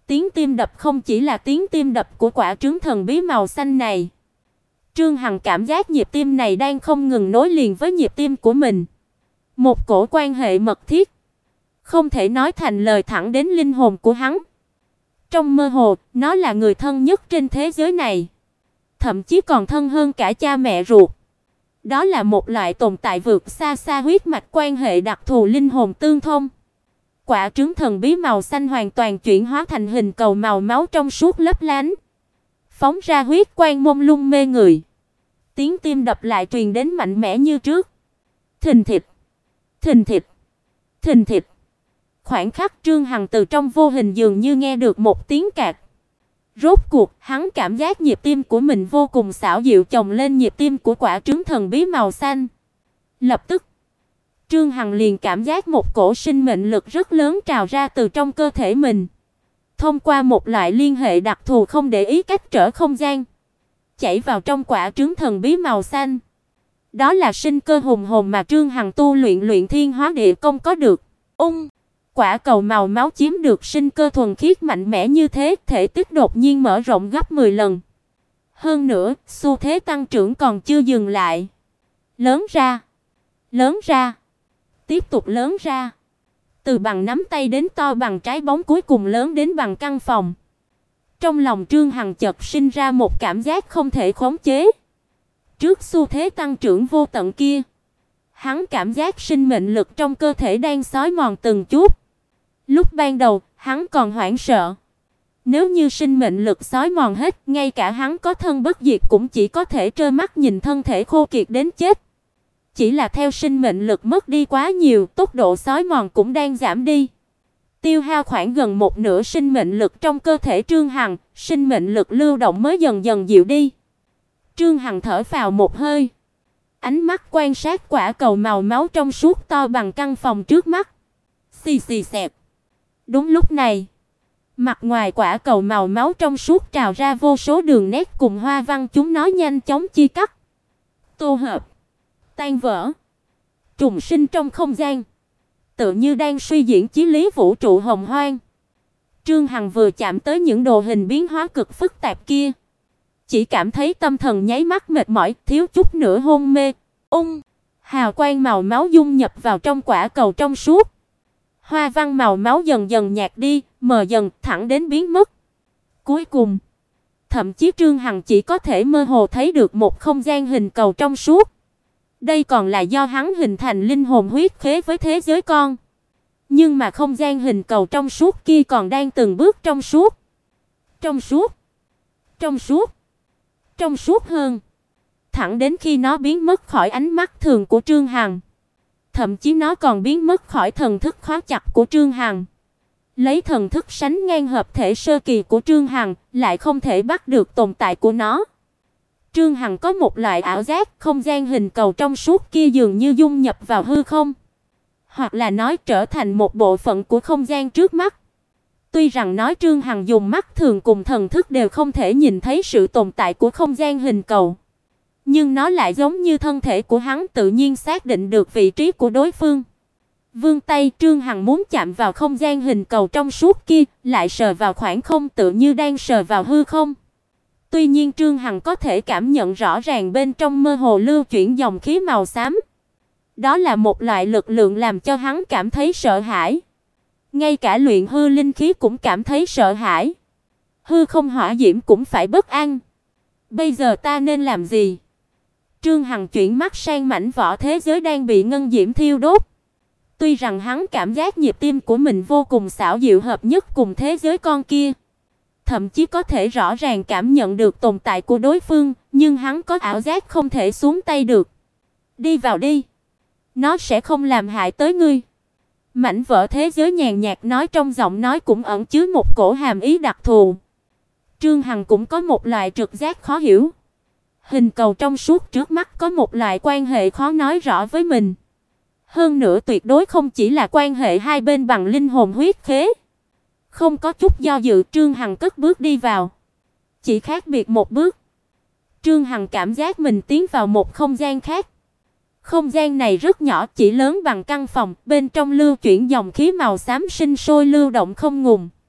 Tiếng tim đập không chỉ là tiếng tim đập của quả trứng thần bí màu xanh này. Trương Hằng cảm giác nhịp tim này đang không ngừng nối liền với nhịp tim của mình. Một cổ quan hệ mật thiết, không thể nói thành lời thẳng đến linh hồn của hắn. Trong mơ hồ, nó là người thân nhất trên thế giới này, thậm chí còn thân hơn cả cha mẹ ruột. Đó là một loại tồn tại vượt xa xa huyết mạch quan hệ đặc thù linh hồn tương thông. Quả trứng thần bí màu xanh hoàn toàn chuyển hóa thành hình cầu màu máu trong suốt lấp lánh, phóng ra huyết quang mông lung mê người. Tiếng tim đập lại truyền đến mạnh mẽ như trước. Thình thịch, thình thịch, thình thịch. Khoảnh khắc Trương Hằng từ trong vô hình dường như nghe được một tiếng cạc. Rốt cuộc, hắn cảm giác nhịp tim của mình vô cùng xảo diệu chồng lên nhịp tim của quả trứng thần bí màu xanh. Lập tức, Trương Hằng liền cảm giác một cổ sinh mệnh lực rất lớn trào ra từ trong cơ thể mình. Thông qua một loại liên hệ đặc thù không để ý cách trở không gian, chảy vào trong quả trứng thần bí màu xanh. Đó là sinh cơ hùng hồn mà Trương Hằng tu luyện thiên hóa địa công có được. Quả cầu màu máu chiếm được sinh cơ thuần khiết mạnh mẽ như thế, thể tích đột nhiên mở rộng gấp 10 lần. Hơn nữa, xu thế tăng trưởng còn chưa dừng lại. Lớn ra, tiếp tục lớn ra. Từ bằng nắm tay đến to bằng trái bóng, cuối cùng lớn đến bằng căn phòng. Trong lòng Trương Hằng chợt sinh ra một cảm giác không thể khống chế. Trước xu thế tăng trưởng vô tận kia, hắn cảm giác sinh mệnh lực trong cơ thể đang xói mòn từng chút. Lúc ban đầu, hắn còn hoảng sợ. Nếu như sinh mệnh lực xói mòn hết, ngay cả hắn có thân bất diệt cũng chỉ có thể trơ mắt nhìn thân thể khô kiệt đến chết. Chỉ là theo sinh mệnh lực mất đi quá nhiều, tốc độ xói mòn cũng đang giảm đi. Tiêu hao khoảng gần một nửa sinh mệnh lực trong cơ thể Trương Hằng, sinh mệnh lực lưu động mới dần dần dịu đi. Trương Hằng thở phào một hơi, ánh mắt quan sát quả cầu màu máu trong suốt to bằng căn phòng trước mắt. Xì xì xẹp. Đúng lúc này, mặt ngoài quả cầu màu máu trong suốt trào ra vô số đường nét cùng hoa văn, chúng nó nhanh chóng chia cắt, tô hợp, tan vỡ, trùng sinh trong không gian, tựa như đang suy diễn chí lý vũ trụ hồng hoang. Trương Hằng vừa chạm tới những đồ hình biến hóa cực phức tạp kia, chỉ cảm thấy tâm thần nháy mắt mệt mỏi, thiếu chút nữa hôn mê. Hào quang màu máu dung nhập vào trong quả cầu trong suốt. Hoa văn màu máu dần dần nhạt đi, mờ dần, thẳng đến biến mất. Cuối cùng, thậm chí Trương Hằng chỉ có thể mơ hồ thấy được một không gian hình cầu trong suốt. Đây còn là do hắn hình thành linh hồn huyết khế với thế giới con. Nhưng mà không gian hình cầu trong suốt kia còn đang từng bước trong suốt. Trong suốt hơn. Thẳng đến khi nó biến mất khỏi ánh mắt thường của Trương Hằng. Thậm chí nó còn biến mất khỏi thần thức khóa chặt của Trương Hằng. Lấy thần thức sánh ngang hợp thể sơ kỳ của Trương Hằng, lại không thể bắt được tồn tại của nó. Trương Hằng có một loại ảo giác, không gian hình cầu trong suốt kia dường như dung nhập vào hư không, hoặc là nói trở thành một bộ phận của không gian trước mắt. Tuy rằng nói Trương Hằng dùng mắt thường cùng thần thức đều không thể nhìn thấy sự tồn tại của không gian hình cầu, nhưng nó lại giống như thân thể của hắn tự nhiên xác định được vị trí của đối phương. Vươn tay, Trương Hằng muốn chạm vào không gian hình cầu trong suốt kia, lại sờ vào khoảng không tựa như đang sờ vào hư không. Tuy nhiên Trương Hằng có thể cảm nhận rõ ràng bên trong mơ hồ lưu chuyển dòng khí màu xám. Đó là một loại lực lượng làm cho hắn cảm thấy sợ hãi. Ngay cả luyện hư linh khí cũng cảm thấy sợ hãi. Hư không hỏa diễm cũng phải bất an. Bây giờ ta nên làm gì? Trương Hằng chuyển mắt sang mảnh vỏ thế giới đang bị ngân diễm thiêu đốt. Tuy rằng hắn cảm giác nhịp tim của mình vô cùng xảo diệu hợp nhất cùng thế giới con kia, thậm chí có thể rõ ràng cảm nhận được tồn tại của đối phương, nhưng hắn có ảo giác không thể xuống tay được. Đi vào đi, nó sẽ không làm hại tới ngươi. Mảnh vỡ thế giới nhàn nhạt nói, trong giọng nói cũng ẩn chứa một cổ hàm ý đặc thù. Trương Hằng cũng có một loại trực giác khó hiểu. Hình cầu trong suốt trước mắt có một loại quan hệ khó nói rõ với mình. Hơn nữa tuyệt đối không chỉ là quan hệ hai bên bằng linh hồn huyết khế. Không có chút do dự, Trương Hằng cất bước đi vào. Chỉ khác biệt một bước, Trương Hằng cảm giác mình tiến vào một không gian khác. Không gian này rất nhỏ, chỉ lớn bằng căn phòng, bên trong lưu chuyển dòng khí màu xám sinh sôi lưu động không ngừng.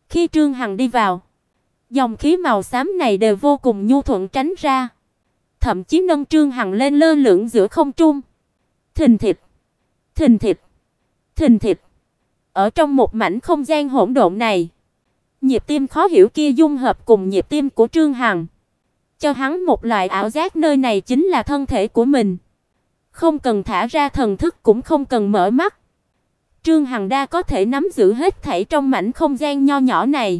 Khi Trương Hằng đi vào, dòng khí màu xám này đều vô cùng nhu thuận tránh ra, thậm chí nâng Trương Hằng lên lơ lửng giữa không trung. Thình thịch, thình thịch, thình thịch. Ở trong một mảnh không gian hỗn độn này, nhịp tim khó hiểu kia dung hợp cùng nhịp tim của Trương Hằng, cho hắn một loại ảo giác nơi này chính là thân thể của mình. Không cần thả ra thần thức cũng không cần mở mắt, Trương Hằng đã có thể nắm giữ hết thảy trong mảnh không gian nho nhỏ này.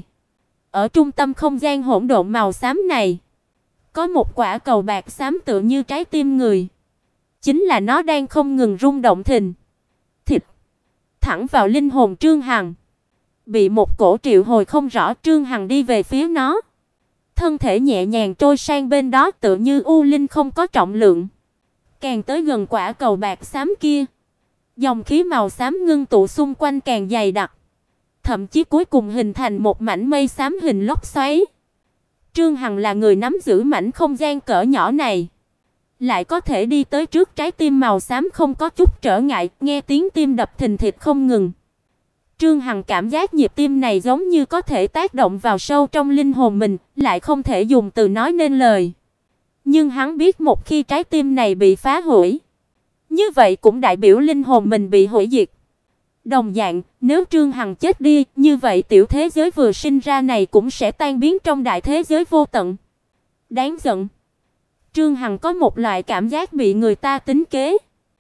Ở trung tâm không gian hỗn độn màu xám này, có một quả cầu bạc xám tựa như trái tim người. Chính là nó đang không ngừng rung động thình thịch thẳng vào linh hồn Trương Hằng. Bị một cổ triệu hồi không rõ, Trương Hằng đi về phía nó, thân thể nhẹ nhàng trôi sang bên đó tựa như u linh không có trọng lượng. Càng tới gần quả cầu bạc xám kia, dòng khí màu xám ngưng tụ xung quanh càng dày đặc, thậm chí cuối cùng hình thành một mảnh mây xám hình lốc xoáy. Trương Hằng là người nắm giữ mảnh không gian cỡ nhỏ này, lại có thể đi tới trước trái tim màu xám không có chút trở ngại, nghe tiếng tim đập thình thịch không ngừng. Trương Hằng cảm giác nhịp tim này giống như có thể tác động vào sâu trong linh hồn mình, lại không thể dùng từ nói nên lời. Nhưng hắn biết một khi trái tim này bị phá hủy, như vậy cũng đại biểu linh hồn mình bị hủy diệt. Đồng dạng, nếu Trương Hằng chết đi, như vậy tiểu thế giới vừa sinh ra này cũng sẽ tan biến trong đại thế giới vô tận. Đáng giận. Trương Hằng có một loại cảm giác bị người ta tính kế.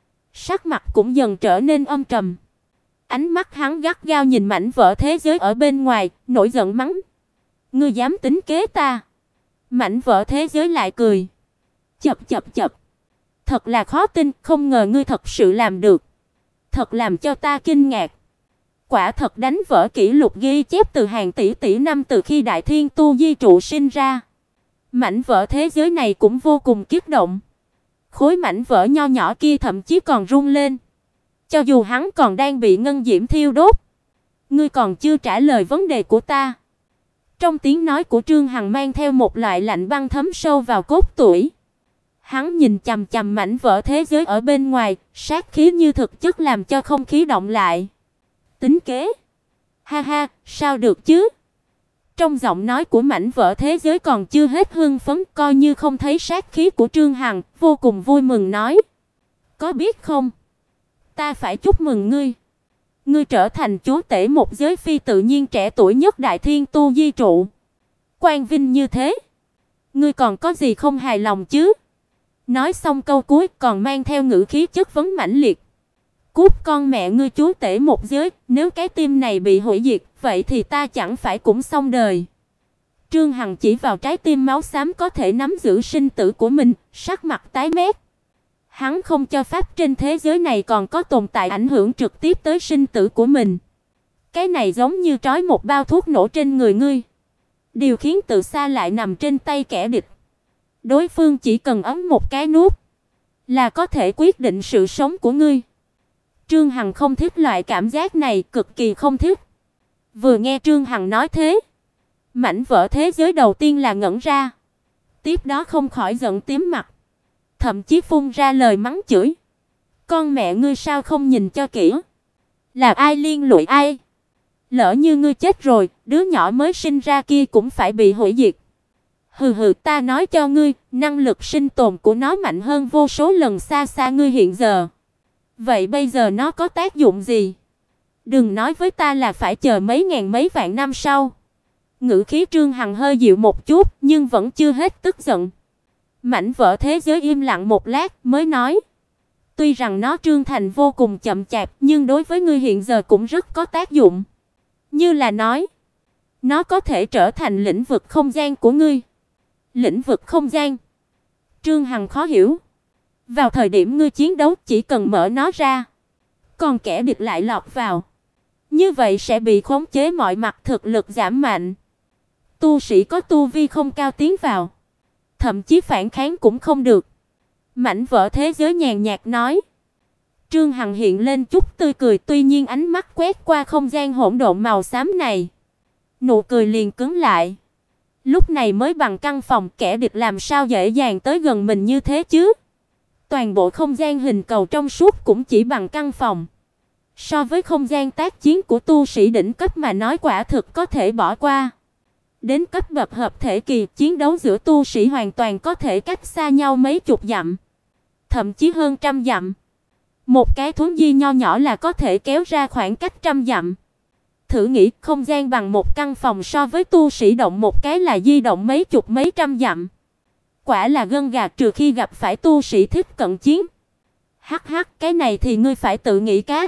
Sắc mặt cũng dần trở nên âm trầm. Ánh mắt hắn gắt gao nhìn mảnh vỡ thế giới ở bên ngoài, nổi giận mắng: "Ngươi dám tính kế ta?" Mảnh vỡ thế giới lại cười: "Chậc chậc chậc, thật là khó tin, không ngờ ngươi thật sự làm được. Thật làm cho ta kinh ngạc. Quả thật đánh vỡ kỷ lục ghi chép từ hàng tỷ tỷ năm từ khi Đại Thiên Tu Di trụ sinh ra." Mảnh vỡ thế giới này cũng vô cùng kích động. Khối mảnh vỡ nho nhỏ kia thậm chí còn rung lên. Cho dù hắn còn đang bị ngân diễm thiêu đốt. "Ngươi còn chưa trả lời vấn đề của ta." Trong tiếng nói của Trương Hằng mang theo một loại lạnh băng thấm sâu vào cốt tủy. Hắn nhìn chằm chằm mảnh vỡ thế giới ở bên ngoài, sát khí như thực chất làm cho không khí động lại. "Tính kế? Ha ha, sao được chứ?" Trong giọng nói của mảnh vỡ thế giới còn chưa hết hưng phấn, coi như không thấy sát khí của Trương Hằng, vô cùng vui mừng nói: "Có biết không, ta phải chúc mừng ngươi. Ngươi trở thành chúa tể một giới phi tự nhiên trẻ tuổi nhất Đại Thiên Tu Di trụ. Quang vinh như thế, ngươi còn có gì không hài lòng chứ?" Nói xong câu cuối còn mang theo ngữ khí chất vấn mãnh liệt. "Cút con mẹ ngươi chúa tể một giới, nếu cái tim này bị hủy diệt, vậy thì ta chẳng phải cũng xong đời." Trương Hằng chỉ vào trái tim máu xám có thể nắm giữ sinh tử của mình, sắc mặt tái mét. Hắn không cho phép trên thế giới này còn có tồn tại ảnh hưởng trực tiếp tới sinh tử của mình. Cái này giống như trói một bao thuốc nổ trên người ngươi. Điều khiến từ xa lại nằm trên tay kẻ địch. Đối phương chỉ cần ấn một cái nút là có thể quyết định sự sống của ngươi. Trương Hằng không thích loại cảm giác này, cực kỳ không thích. Vừa nghe Trương Hằng nói thế, mảnh vỡ thế giới đầu tiên là ngẩn ra, tiếp đó không khỏi giận tím mặt, thậm chí phun ra lời mắng chửi: "Con mẹ ngươi sao không nhìn cho kỹ? Là ai liên lụy ai? Lỡ như ngươi chết rồi, đứa nhỏ mới sinh ra kia cũng phải bị hủy diệt. Hừ hừ, ta nói cho ngươi, năng lực sinh tồn của nó mạnh hơn vô số lần xa xa ngươi hiện giờ. Vậy bây giờ nó có tác dụng gì? Đừng nói với ta là phải chờ mấy ngàn mấy vạn năm sau." Ngữ khí Trương Hằng hơi dịu một chút, nhưng vẫn chưa hết tức giận. Mảnh vỡ thế giới im lặng một lát mới nói: "Tuy rằng nó trưởng thành vô cùng chậm chạp, nhưng đối với ngươi hiện giờ cũng rất có tác dụng. Như là nói, nó có thể trở thành lĩnh vực không gian của ngươi." "Lĩnh vực không gian?" Trương Hằng khó hiểu. "Vào thời điểm ngươi chiến đấu chỉ cần mở nó ra, còn kẻ địch lại lọt vào, như vậy sẽ bị khống chế mọi mặt, thực lực giảm mạnh. Tu sĩ có tu vi không cao tiến vào, thậm chí phản kháng cũng không được." Mảnh vỡ thế giới nhàn nhạt nói. Trương Hằng hiện lên chút tươi cười, tuy nhiên ánh mắt quét qua không gian hỗn độn màu xám này, nụ cười liền cứng lại. Lúc này mới bằng căn phòng, kẻ địch làm sao dễ dàng tới gần mình như thế chứ? Toàn bộ không gian hình cầu trong suốt cũng chỉ bằng căn phòng, So với không gian tác chiến của tu sĩ đỉnh cấp mà nói quả thực có thể bỏ qua. Đến cấp bậc hợp thể kỳ, chiến đấu giữa tu sĩ hoàn toàn có thể cách xa nhau mấy chục dặm, thậm chí hơn trăm dặm. Một cái thuấn di nho nhỏ là có thể kéo ra khoảng cách trăm dặm. Thử nghĩ, không gian bằng một căn phòng so với tu sĩ động một cái là di động mấy chục mấy trăm dặm. Quả là gân gà, trừ khi gặp phải tu sĩ thích cận chiến. Hắc hắc, cái này thì ngươi phải tự nghĩ cách.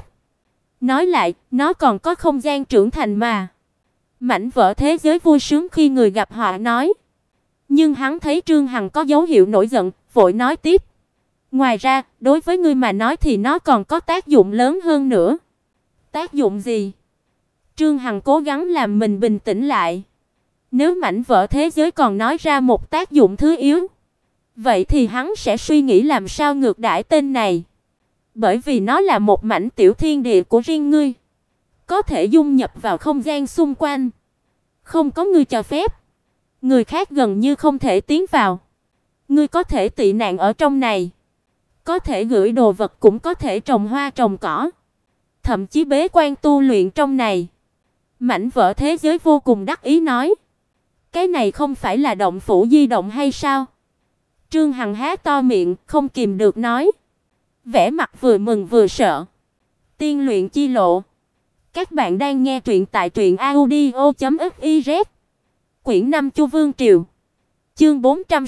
Nói lại, nó còn có không gian trưởng thành mà. Mảnh vỡ thế giới vui sướng khi người gặp họa nói. Nhưng hắn thấy Trương Hằng có dấu hiệu nổi giận, vội nói tiếp. Ngoài ra, đối với ngươi mà nói thì nó còn có tác dụng lớn hơn nữa. Tác dụng gì? Trương Hằng cố gắng làm mình bình tĩnh lại. Nếu mảnh vỡ thế giới còn nói ra một tác dụng thứ yếu, vậy thì hắn sẽ suy nghĩ làm sao ngược đãi tên này. Bởi vì nó là một mảnh tiểu thiên địa của riêng ngươi, có thể dung nhập vào không gian xung quanh. Không có ngươi cho phép, người khác gần như không thể tiến vào. Ngươi có thể tị nạn ở trong này, có thể gửi đồ vật, cũng có thể trồng hoa trồng cỏ, thậm chí bế quan tu luyện trong này. Mảnh vỡ thế giới vô cùng đắc ý nói. Cái này không phải là động phủ di động hay sao? Trương Hằng há to miệng, không kìm được nói. Vẻ mặt vừa mừng vừa sợ. Tiên luyện chi lộ. Các bạn đang nghe truyện tại truyệnaudio.fiz. Quyển 5 Chu Vương Triều. Chương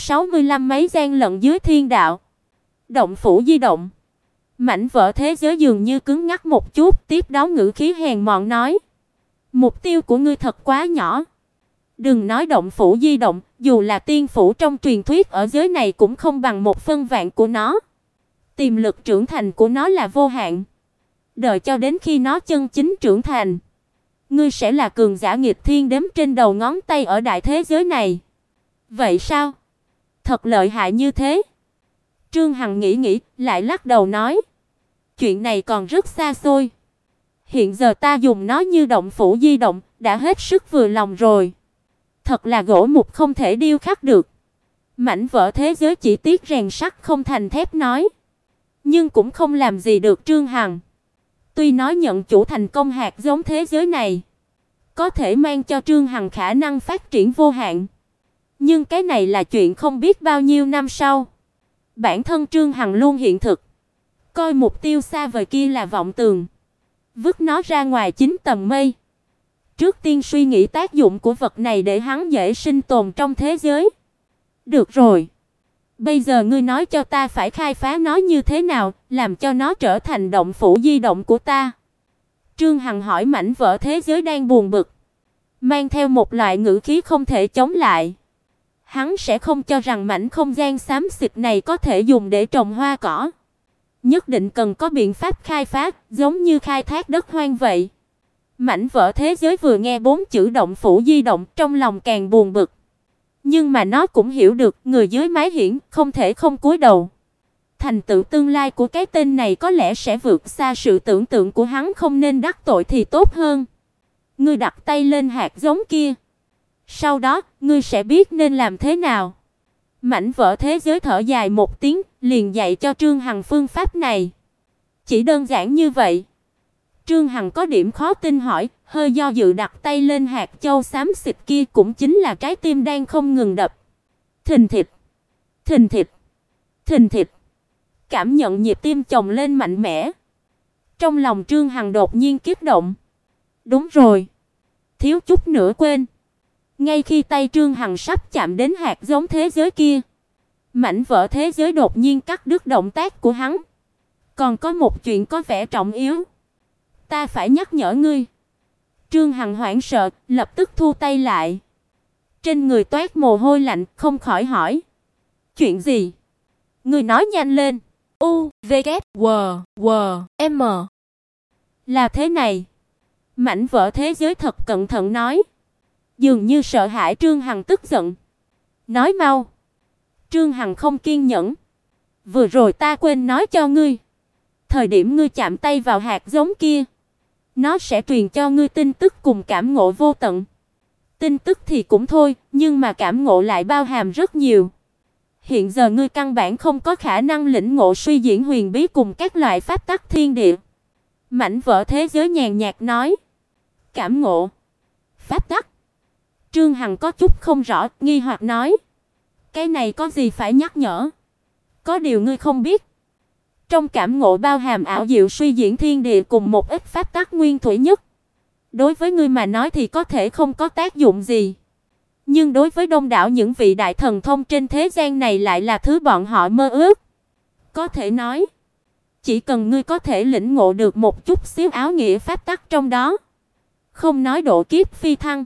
465 mấy gian lận dưới thiên đạo. Động phủ di động. Mảnh vỡ thế giới dường như cứng ngắc một chút, tiếp đó ngữ khí hèn mọn nói. Mục tiêu của ngươi thật quá nhỏ. Đừng nói động phủ di động, dù là tiên phủ trong truyền thuyết ở giới này cũng không bằng 1/1000 của nó. Tiềm lực trưởng thành của nó là vô hạn. Đợi cho đến khi nó chân chính trưởng thành, ngươi sẽ là cường giả nghịch thiên đếm trên đầu ngón tay ở đại thế giới này. Vậy sao? Thật lợi hại như thế? Trương Hằng nghĩ nghĩ, lại lắc đầu nói. Chuyện này còn rất xa xôi. Hiện giờ ta dùng nó như động phủ di động, đã hết sức vừa lòng rồi. Thật là gỗ mục không thể điêu khắc được. Mảnh vỡ thế giới chỉ tiếc rèn sắt không thành thép nói. Nhưng cũng không làm gì được Trương Hằng. Tuy nói nhận chủ thành công hạt giống thế giới này, có thể mang cho Trương Hằng khả năng phát triển vô hạn. Nhưng cái này là chuyện không biết bao nhiêu năm sau. Bản thân Trương Hằng luôn hiện thực, coi mục tiêu xa vời kia là vọng tưởng, vứt nó ra ngoài 9 tầng mây. Trước tiên suy nghĩ tác dụng của vật này để hắn dễ sinh tồn trong thế giới. Được rồi. Bây giờ ngươi nói cho ta phải khai phá nó như thế nào, làm cho nó trở thành động phủ di động của ta. Trương Hằng hỏi mảnh vỡ thế giới đang buồn bực, mang theo một loại ngữ khí không thể chống lại. Hắn sẽ không cho rằng mảnh không gian xám xịt này có thể dùng để trồng hoa cỏ. Nhất định cần có biện pháp khai phá, giống như khai thác đất hoang vậy. Mảnh vỡ thế giới vừa nghe 4 chữ động phủ di động, trong lòng càng buồn bực. Nhưng mà nó cũng hiểu được, người dưới mái hiển không thể không cúi đầu. Thành tựu tương lai của cái tên này có lẽ sẽ vượt xa sự tưởng tượng của hắn, không nên đắc tội thì tốt hơn. Ngươi đặt tay lên hạt giống kia, sau đó, ngươi sẽ biết nên làm thế nào. Mảnh vỡ thế giới thở dài một tiếng, liền dạy cho Trương Hằng phương pháp này. Chỉ đơn giản như vậy. Trương Hằng có điểm khó tin hỏi, hơi do dự đặt tay lên hạt châu xám xịt kia, cũng chính là trái tim đang không ngừng đập. Thình thịch, thình thịch, thình thịch. Cảm nhận nhịp tim chồng lên mạnh mẽ. Trong lòng Trương Hằng đột nhiên kích động. Đúng rồi, thiếu chút nữa quên. Ngay khi tay Trương Hằng sắp chạm đến hạt giống thế giới kia, mảnh vỡ thế giới đột nhiên cắt đứt động tác của hắn. Còn có một chuyện có vẻ trọng yếu, ta phải nhắc nhở ngươi. Trương Hằng hoảng sợ, lập tức thu tay lại. Trên người toát mồ hôi lạnh, không khỏi hỏi. Chuyện gì? Ngươi nói nhanh lên. U, V, K, W, W, M. Là thế này. Mảnh vỡ thế giới thật cẩn thận nói. Dường như sợ hãi Trương Hằng tức giận. Nói mau. Trương Hằng không kiên nhẫn. Vừa rồi ta quên nói cho ngươi. Thời điểm ngươi chạm tay vào hạt giống kia, nó sẽ truyền cho ngươi tin tức cùng cảm ngộ vô tận. Tin tức thì cũng thôi, nhưng mà cảm ngộ lại bao hàm rất nhiều. Hiện giờ ngươi căn bản không có khả năng lĩnh ngộ suy diễn huyền bí cùng các loại pháp tắc thiên địa. Mảnh vỡ thế giới nhàn nhạt nói. Cảm ngộ. Pháp tắc. Trương Hằng có chút không rõ, nghi hoặc nói. Cái này có gì phải nhắc nhở? Có điều ngươi không biết. Trong cảm ngộ bao hàm ảo diệu suy diễn thiên địa cùng một ít pháp tắc nguyên thủy nhất. Đối với ngươi mà nói thì có thể không có tác dụng gì. Nhưng đối với đông đảo những vị đại thần thông trên thế gian này lại là thứ bọn họ mơ ước. Có thể nói, chỉ cần ngươi có thể lĩnh ngộ được một chút xíu áo nghĩa pháp tắc trong đó, không nói độ kiếp phi thăng,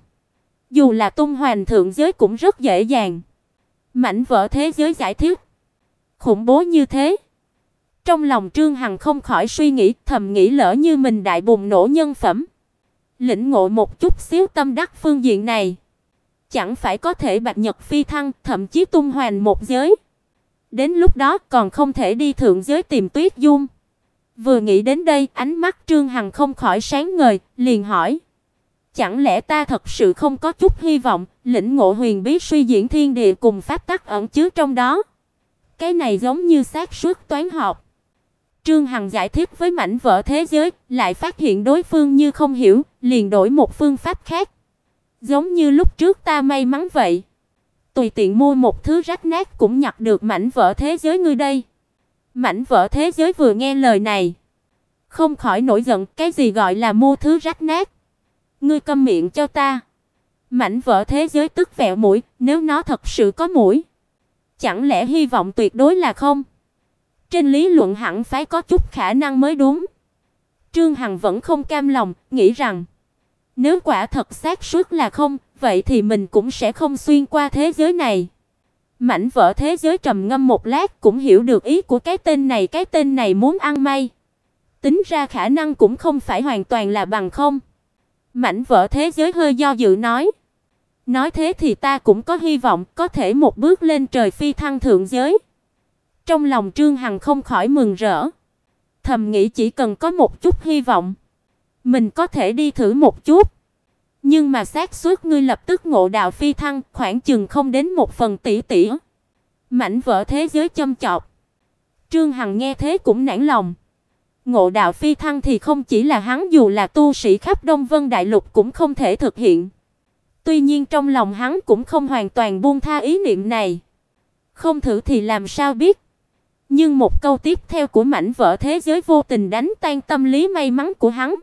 dù là tung hoành thượng giới cũng rất dễ dàng. Mảnh vỡ thế giới giải thích. Khủng bố như thế. Trong lòng Trương Hằng không khỏi suy nghĩ, thầm nghĩ lỡ như mình đại bùng nổ nhân phẩm, lĩnh ngộ một chút xíu tâm đắc phương diện này, chẳng phải có thể bạch nhật phi thăng, thậm chí tung hoành một giới. Đến lúc đó còn không thể đi thượng giới tìm Tuyết Dung. Vừa nghĩ đến đây, ánh mắt Trương Hằng không khỏi sáng ngời, liền hỏi: chẳng lẽ ta thật sự không có chút hy vọng lĩnh ngộ huyền bí suy diễn thiên địa cùng pháp tắc ẩn chứa trong đó? Cái này giống như xác suất toán học. Trương Hằng giải thích với mảnh vỡ thế giới, lại phát hiện đối phương như không hiểu, liền đổi một phương pháp khác. Giống như lúc trước ta may mắn vậy, tùy tiện mua một thứ rách nát cũng nhặt được mảnh vỡ thế giới ngươi đây. Mảnh vỡ thế giới vừa nghe lời này, không khỏi nổi giận, cái gì gọi là mua thứ rách nát? Ngươi câm miệng cho ta. Mảnh vỡ thế giới tức vẹo mũi, nếu nó thật sự có mũi, chẳng lẽ hy vọng tuyệt đối là không? Trên lý luận hẳn phải có chút khả năng mới đúng. Trương Hằng vẫn không cam lòng, nghĩ rằng nếu quả thật xác suất là không, vậy thì mình cũng sẽ không xuyên qua thế giới này. Mảnh vỡ thế giới trầm ngâm một lát cũng hiểu được ý của cái tên này muốn ăn may. Tính ra khả năng cũng không phải hoàn toàn là bằng không. Mảnh vỡ thế giới hơi do dự nói: nói thế thì ta cũng có hy vọng có thể một bước lên trời phi thăng thượng giới. Trong lòng Trương Hằng không khỏi mừng rỡ, thầm nghĩ chỉ cần có một chút hy vọng, mình có thể đi thử một chút. Nhưng mà xác suất ngươi lập tức ngộ đạo phi thăng khoảng chừng không đến 1%. Mảnh vỡ thế giới châm chọc. Trương Hằng nghe thế cũng nản lòng. Ngộ đạo phi thăng thì không chỉ là hắn, dù là tu sĩ khắp Đông Vân Đại Lục cũng không thể thực hiện. Tuy nhiên trong lòng hắn cũng không hoàn toàn buông tha ý niệm này. Không thử thì làm sao biết. Nhưng một câu tiếp theo của mảnh vỡ thế giới vô tình đánh tan tâm lý may mắn của hắn.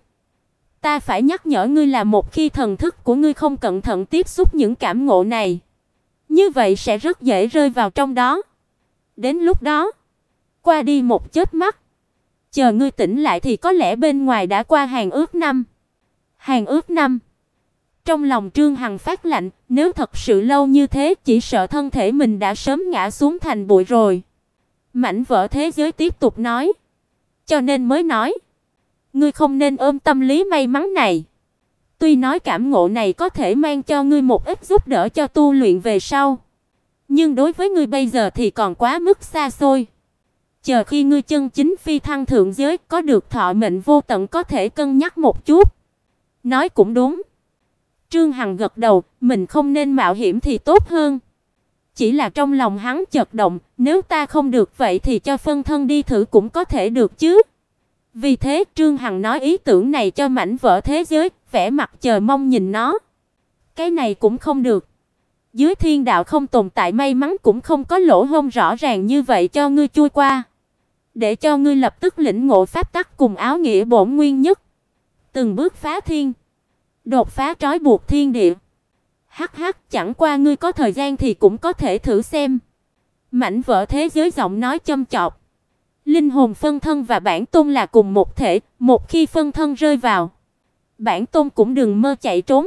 Ta phải nhắc nhở ngươi là một khi thần thức của ngươi không cẩn thận tiếp xúc những cảm ngộ này, như vậy sẽ rất dễ rơi vào trong đó. Đến lúc đó, qua đi một chớp mắt, chờ ngươi tỉnh lại thì có lẽ bên ngoài đã qua hàng ước năm. Hàng ước năm. Trong lòng Trương Hằng phát lạnh, nếu thật sự lâu như thế, chỉ sợ thân thể mình đã sớm ngã xuống thành bụi rồi. Mảnh vỡ thế giới tiếp tục nói: cho nên mới nói, ngươi không nên ôm tâm lý may mắn này. Tuy nói cảm ngộ này có thể mang cho ngươi một ít giúp đỡ cho tu luyện về sau, nhưng đối với ngươi bây giờ thì còn quá mức xa xôi. Chờ khi ngươi chân chính phi thăng thượng giới, có được thọ mệnh vô tận có thể cân nhắc một chút. Nói cũng đúng. Trương Hằng gật đầu, mình không nên mạo hiểm thì tốt hơn. Chỉ là trong lòng hắn chợt động, nếu ta không được vậy thì cho phân thân đi thử cũng có thể được chứ. Vì thế Trương Hằng nói ý tưởng này cho mảnh vỡ thế giới, vẻ mặt chờ mong nhìn nó. Cái này cũng không được. Dưới thiên đạo không tồn tại may mắn, cũng không có lỗ hổng rõ ràng như vậy cho ngươi chui qua, để cho ngươi lập tức lĩnh ngộ pháp tắc cùng áo nghĩa bổn nguyên nhất, từng bước phá thiên, đột phá trói buộc thiên địa. Hắc hắc, chẳng qua ngươi có thời gian thì cũng có thể thử xem. Mảnh vỡ thế giới giọng nói châm chọc. Linh hồn phân thân và bản tôn là cùng một thể, một khi phân thân rơi vào, bản tôn cũng đừng mơ chạy trốn.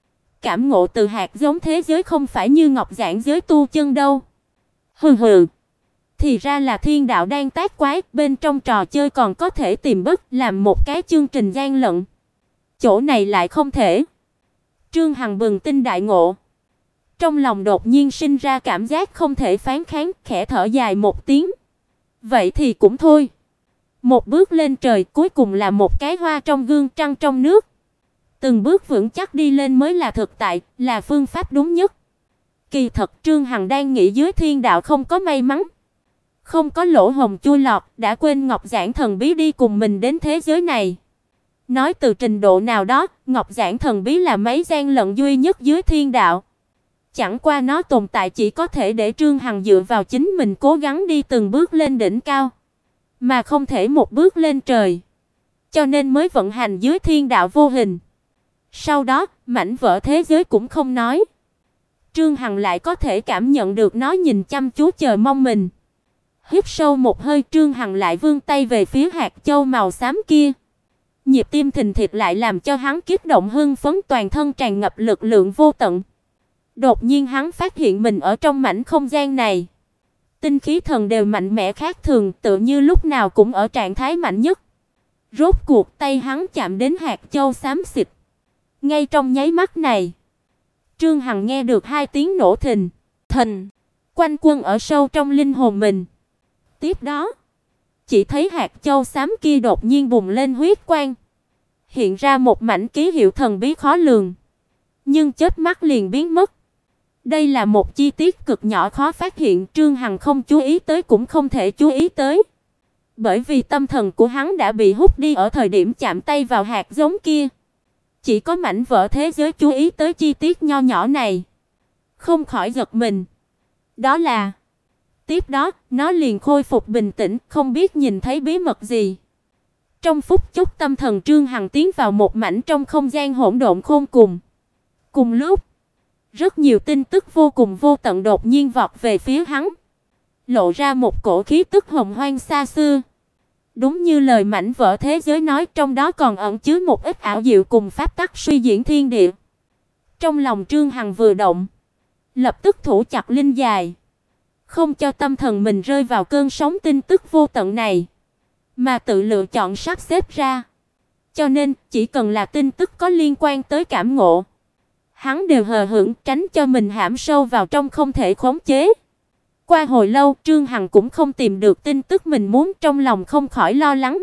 Cảm ngộ từ hạt giống thế giới không phải như ngọc giản giới tu chân đâu. Hừ hừ. Thì ra là thiên đạo đang tác quái, bên trong trò chơi còn có thể tìm bất làm một cái chương trình gian lận. Chỗ này lại không thể. Trương Hằng bừng tinh đại ngộ. Trong lòng đột nhiên sinh ra cảm giác không thể phán kháng, khẽ thở dài một tiếng. Vậy thì cũng thôi. Một bước lên trời cuối cùng là một cái hoa trong gương trăng trong nước. Từng bước vững chắc đi lên mới là thực tại, là phương pháp đúng nhất. Kỳ thật Trương Hằng đang nghĩ dưới thiên đạo không có may mắn, không có lỗ hổng chui lọt, đã quên ngọc giản thần bí đi cùng mình đến thế giới này. Nói từ trình độ nào đó, Ngọc Giản thần bí là mấy gian lận duy nhất dưới thiên đạo. Chẳng qua nó tồn tại chỉ có thể để Trương Hằng dựa vào chính mình cố gắng đi từng bước lên đỉnh cao, mà không thể một bước lên trời. Cho nên mới vận hành dưới thiên đạo vô hình. Sau đó, mảnh vỡ thế giới cũng không nói. Trương Hằng lại có thể cảm nhận được nó nhìn chăm chú chờ mong mình. Hít sâu một hơi, Trương Hằng lại vươn tay về phía hạt châu màu xám kia. Nhịp tim thình thịch lại làm cho hắn kích động hưng phấn, toàn thân tràn ngập lực lượng vô tận. Đột nhiên hắn phát hiện mình ở trong mảnh không gian này. Tinh khí thần đều mạnh mẽ khác thường, tựa như lúc nào cũng ở trạng thái mạnh nhất. Rốt cuộc tay hắn chạm đến hạt châu xám xịt. Ngay trong nháy mắt này, Trương Hằng nghe được hai tiếng nổ thình thình quanh quẩn ở sâu trong linh hồn mình. Tiếp đó, chỉ thấy hạt châu xám kia đột nhiên bùng lên huyết quang, hiện ra một mảnh ký hiệu thần bí khó lường, nhưng chớp mắt liền biến mất. Đây là một chi tiết cực nhỏ khó phát hiện, Trương Hằng không chú ý tới cũng không thể chú ý tới, bởi vì tâm thần của hắn đã bị hút đi ở thời điểm chạm tay vào hạt giống kia. Chỉ có mảnh vỡ thế giới chú ý tới chi tiết nho nhỏ này, không khỏi giật mình. Đó là tiếp đó, nó liền khôi phục bình tĩnh, không biết nhìn thấy bí mật gì. Trong phút chốc tâm thần Trương Hằng tiến vào một mảnh trong không gian hỗn độn khôn cùng. Cùng lúc, rất nhiều tin tức vô cùng vô tận đột nhiên vọt về phía hắn, lộ ra một cổ khí tức hồng hoang xa xưa. Đúng như lời mảnh vỡ thế giới nói, trong đó còn ẩn chứa một ít ảo diệu cùng pháp tắc suy diễn thiên địa. Trong lòng Trương Hằng vừa động, lập tức thủ chặt linh dài, không cho tâm thần mình rơi vào cơn sóng tin tức vô tận này, mà tự lựa chọn sắp xếp ra. Cho nên, chỉ cần là tin tức có liên quan tới cảm ngộ, hắn đều hờ hững tránh cho mình hãm sâu vào trong không thể khống chế. Qua hồi lâu, Trương Hằng cũng không tìm được tin tức mình muốn, trong lòng không khỏi lo lắng.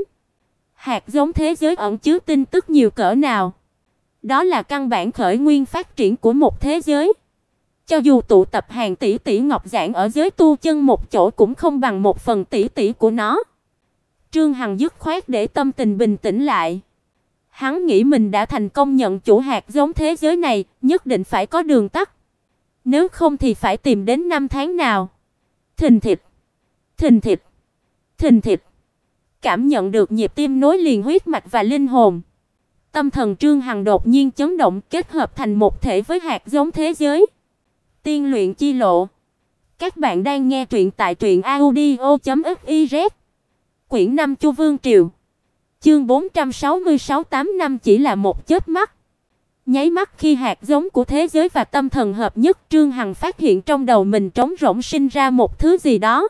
Hạt giống thế giới ẩn chứa tin tức nhiều cỡ nào? Đó là căn bản khởi nguyên phát triển của một thế giới. Cho dù tụ tập hàng tỷ tỷ ngọc giản ở giới tu chân một chỗ cũng không bằng một phần tỷ tỷ của nó. Trương Hằng dứt khoát để tâm tình bình tĩnh lại. Hắn nghĩ mình đã thành công nhận chủ hạt giống thế giới này, nhất định phải có đường tắt. Nếu không thì phải tìm đến năm tháng nào. Thình thịch, thình thịch, thình thịch. Cảm nhận được nhịp tim nối liền huyết mạch và linh hồn. Tâm thần Trương Hằng đột nhiên chấn động, kết hợp thành một thể với hạt giống thế giới. Tiên luyện chi lộ. Các bạn đang nghe truyện tại truyệnaudio.fiz. Quyển 5 Chu Vương Triều. Chương 466, 8 năm chỉ là một chớp mắt. Nháy mắt khi hạt giống của thế giới và tâm thần hợp nhất, Trương Hằng phát hiện trong đầu mình trống rỗng sinh ra một thứ gì đó.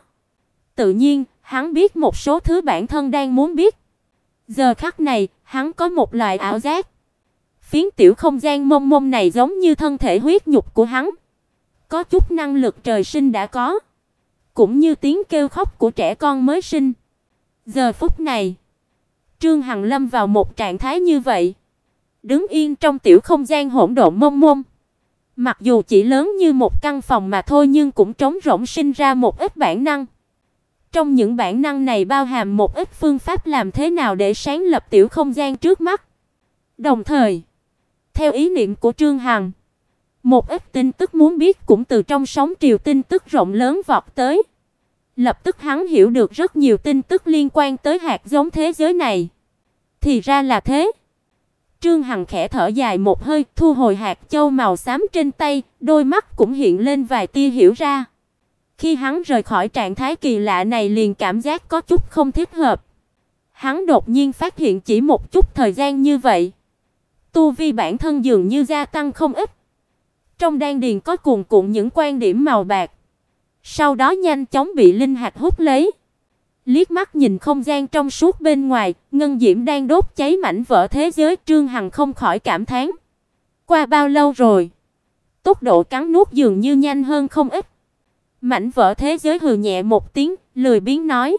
Tự nhiên, hắn biết một số thứ bản thân đang muốn biết. Giờ khắc này, hắn có một loại ảo giác. Phiến tiểu không gian mông mông này giống như thân thể huyết nhục của hắn. Có chút năng lực trời sinh đã có, cũng như tiếng kêu khóc của trẻ con mới sinh. Giờ phút này, Trương Hằng lâm vào một trạng thái như vậy, đứng yên trong tiểu không gian hỗn độn mông mông. Mặc dù chỉ lớn như một căn phòng mà thôi, nhưng cũng trống rỗng sinh ra một ít bản năng. Trong những bản năng này bao hàm một ít phương pháp làm thế nào để sáng lập tiểu không gian trước mắt. Đồng thời, theo ý niệm của Trương Hằng, một ít tin tức muốn biết cũng từ trong sóng triều tin tức rộng lớn vọt tới. Lập tức hắn hiểu được rất nhiều tin tức liên quan tới hạt giống thế giới này. Thì ra là thế. Trương Hằng khẽ thở dài một hơi, thu hồi hạt châu màu xám trên tay, đôi mắt cũng hiện lên vài tia hiểu ra. Khi hắn rời khỏi trạng thái kỳ lạ này liền cảm giác có chút không thích hợp. Hắn đột nhiên phát hiện chỉ một chút thời gian như vậy, tu vi bản thân dường như gia tăng không ít. Trong đan điền có cuồn cuộn những quan điểm màu bạc, sau đó nhanh chóng bị linh hạt hút lấy. Liếc mắt nhìn không gian trong suốt bên ngoài, ngân diễm đang đốt cháy mảnh vỡ thế giới, Trương Hằng không khỏi cảm thán. Qua bao lâu rồi? Tốc độ cắn nuốt dường như nhanh hơn không ít. Mảnh vỡ thế giới hừ nhẹ một tiếng, lười biếng nói: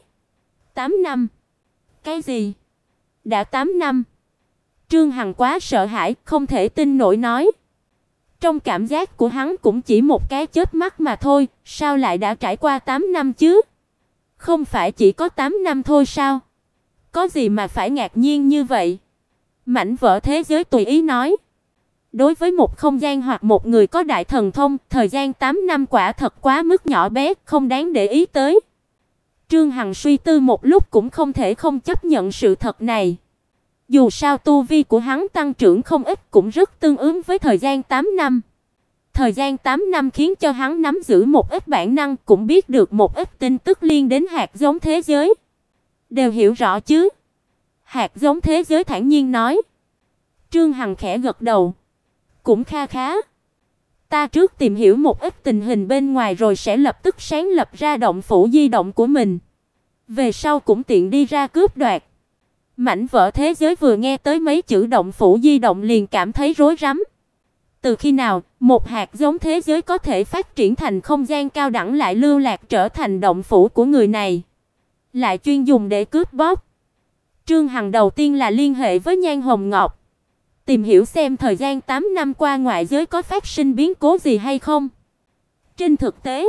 8 năm. Cái gì? Đã 8 năm? Trương Hằng quá sợ hãi, không thể tin nổi nói. Trong cảm giác của hắn cũng chỉ một cái chớp mắt mà thôi, sao lại đã trải qua 8 năm chứ? Không phải chỉ có 8 năm thôi sao? Có gì mà phải ngạc nhiên như vậy? Mảnh vỡ thế giới tùy ý nói. Đối với một không gian hoặc một người có đại thần thông, thời gian 8 năm quả thật quá mức nhỏ bé, không đáng để ý tới. Trương Hằng suy tư một lúc cũng không thể không chấp nhận sự thật này. Dù sao tu vi của hắn tăng trưởng không ít cũng rất tương ứng với thời gian 8 năm. Thời gian 8 năm khiến cho hắn nắm giữ một ít bản năng, cũng biết được một ít tin tức liên đến hạt giống thế giới. Đều hiểu rõ chứ? Hạt giống thế giới thản nhiên nói. Trương Hằng khẽ gật đầu. Cũng kha khá. Ta trước tìm hiểu một ít tình hình bên ngoài rồi sẽ lập tức sáng lập ra động phủ di động của mình. Về sau cũng tiện đi ra cướp đoạt. Mảnh vỡ thế giới vừa nghe tới mấy chữ động phủ di động liền cảm thấy rối rắm. Từ khi nào một hạt giống thế giới có thể phát triển thành không gian cao đẳng lại lưu lạc trở thành động phủ của người này, lại chuyên dùng để cướp bóc? Trương Hằng đầu tiên là liên hệ với Nhan Hồng Ngọc, tìm hiểu xem thời gian 8 năm qua ngoại giới có phát sinh biến cố gì hay không. Trên thực tế,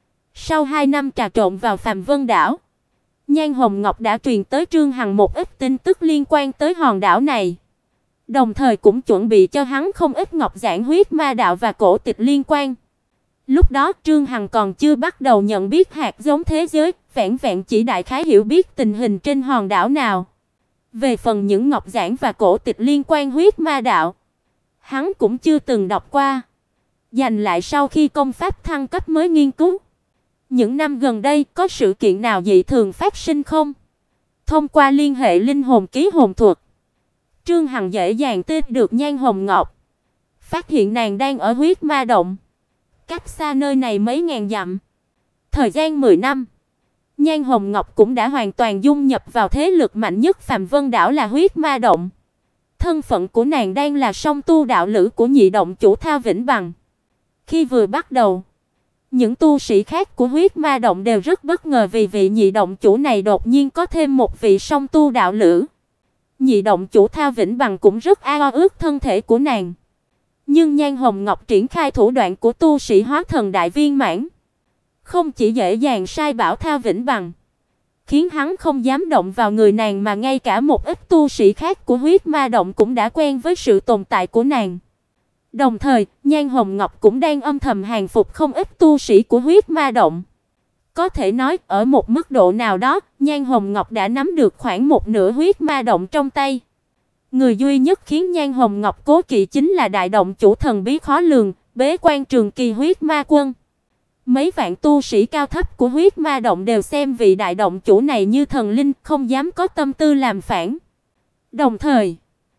sau 2 năm trà trộn vào Phàm Vân đảo, Nhan Hồng Ngọc đã truyền tới Trương Hằng một ít tin tức liên quan tới hòn đảo này, đồng thời cũng chuẩn bị cho hắn không ít ngọc giản huyết ma đạo và cổ tịch liên quan. Lúc đó Trương Hằng còn chưa bắt đầu nhận biết hạt giống thế giới, vẹn vẹn chỉ đại khái hiểu biết tình hình trên hòn đảo nào. Về phần những ngọc giản và cổ tịch liên quan huyết ma đạo, hắn cũng chưa từng đọc qua, dành lại sau khi công pháp thăng cấp mới nghiên cứu. Những năm gần đây có sự kiện nào dị thường phát sinh không? Thông qua liên hệ linh hồn ký hồn thuật, Trương Hằng dễ dàng tìm được Nhan Hồng Ngọc, phát hiện nàng đang ở huyết ma động, cách xa nơi này mấy ngàn dặm. Thời gian 10 năm, Nhan Hồng Ngọc cũng đã hoàn toàn dung nhập vào thế lực mạnh nhất Phàm Vân đảo là huyết ma động. Thân phận của nàng đang là song tu đạo lữ của nhị động chủ Thao Vĩnh Bằng. Khi vừa bắt đầu, những tu sĩ khác của huyết ma động đều rất bất ngờ vì vị nhị động chủ này đột nhiên có thêm một vị song tu đạo lữ. Nhị động chủ Thao Vĩnh Bằng cũng rất ao ước thân thể của nàng. Nhưng Nhan Hồng Ngọc triển khai thủ đoạn của tu sĩ hóa thần đại viên mãn, không chỉ dễ dàng sai bảo Thao Vĩnh Bằng, khiến hắn không dám động vào người nàng, mà ngay cả một ít tu sĩ khác của huyết ma động cũng đã quen với sự tồn tại của nàng. Đồng thời, Nhan Hồng Ngọc cũng đang âm thầm hàng phục không ít tu sĩ của huyết ma động. Có thể nói, ở một mức độ nào đó, Nhan Hồng Ngọc đã nắm được khoảng một nửa huyết ma động trong tay. Người duy nhất khiến Nhan Hồng Ngọc cố kỵ chính là đại động chủ thần bí khó lường, bế quan trường kỳ huyết ma quân. Mấy vạn tu sĩ cao thấp của huyết ma động đều xem vị đại động chủ này như thần linh, không dám có tâm tư làm phản. Đồng thời,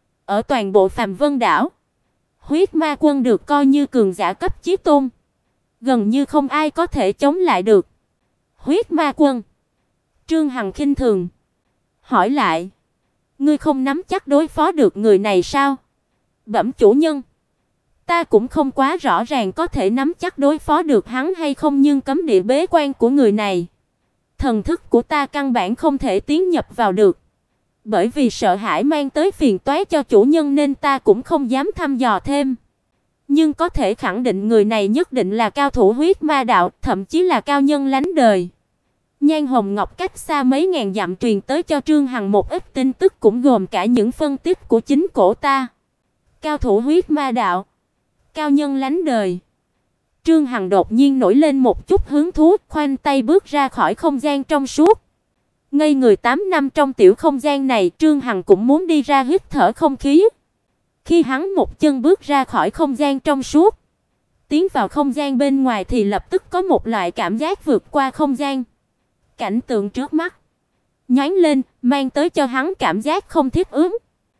ở toàn bộ Phàm Vân đảo, huyết ma quân được coi như cường giả cấp chí tôn, gần như không ai có thể chống lại được. Huyết ma quân? Trương Hằng khinh thường hỏi lại. Ngươi không nắm chắc đối phó được người này sao? Bẩm chủ nhân, ta cũng không quá rõ ràng có thể nắm chắc đối phó được hắn hay không, nhưng cấm địa bế quan của người này, thần thức của ta căn bản không thể tiến nhập vào được. Bởi vì sợ hãi mang tới phiền toái cho chủ nhân nên ta cũng không dám thăm dò thêm. Nhưng có thể khẳng định người này nhất định là cao thủ huyết ma đạo, thậm chí là cao nhân lánh đời. Nhan Hồng Ngọc cách xa mấy ngàn dặm truyền tới cho Trương Hằng một ít tin tức, cũng gồm cả những phân tích của chính cổ ta. Cao thủ huyết ma đạo, cao nhân lánh đời. Trương Hằng đột nhiên nổi lên một chút hứng thú, khoanh tay bước ra khỏi không gian trong suốt. Ngây người 8 năm trong tiểu không gian này, Trương Hằng cũng muốn đi ra hít thở không khí. Khi hắn một chân bước ra khỏi không gian trong suốt, tiến vào không gian bên ngoài thì lập tức có một loại cảm giác vượt qua không gian. Cảnh tượng trước mắt nhoáng lên, mang tới cho hắn cảm giác không thích ứng.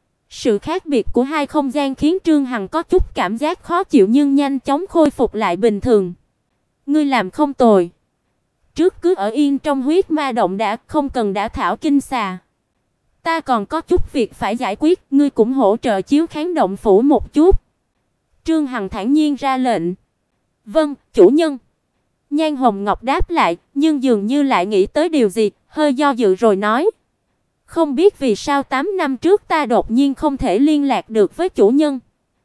Sự khác biệt của hai không gian khiến Trương Hằng có chút cảm giác khó chịu nhưng nhanh chóng khôi phục lại bình thường. Ngươi làm không tồi. Trước cứ ở yên trong huyết ma động đã, không cần đả thảo kinh xà. Ta còn có chút việc phải giải quyết, ngươi cũng hỗ trợ chiếu kháng động phủ một chút. Trương Hằng thản nhiên ra lệnh. Vâng, chủ nhân. Nhan Hồng Ngọc đáp lại, nhưng dường như lại nghĩ tới điều gì, hơi do dự rồi nói. Không biết vì sao 8 năm trước ta đột nhiên không thể liên lạc được với chủ nhân.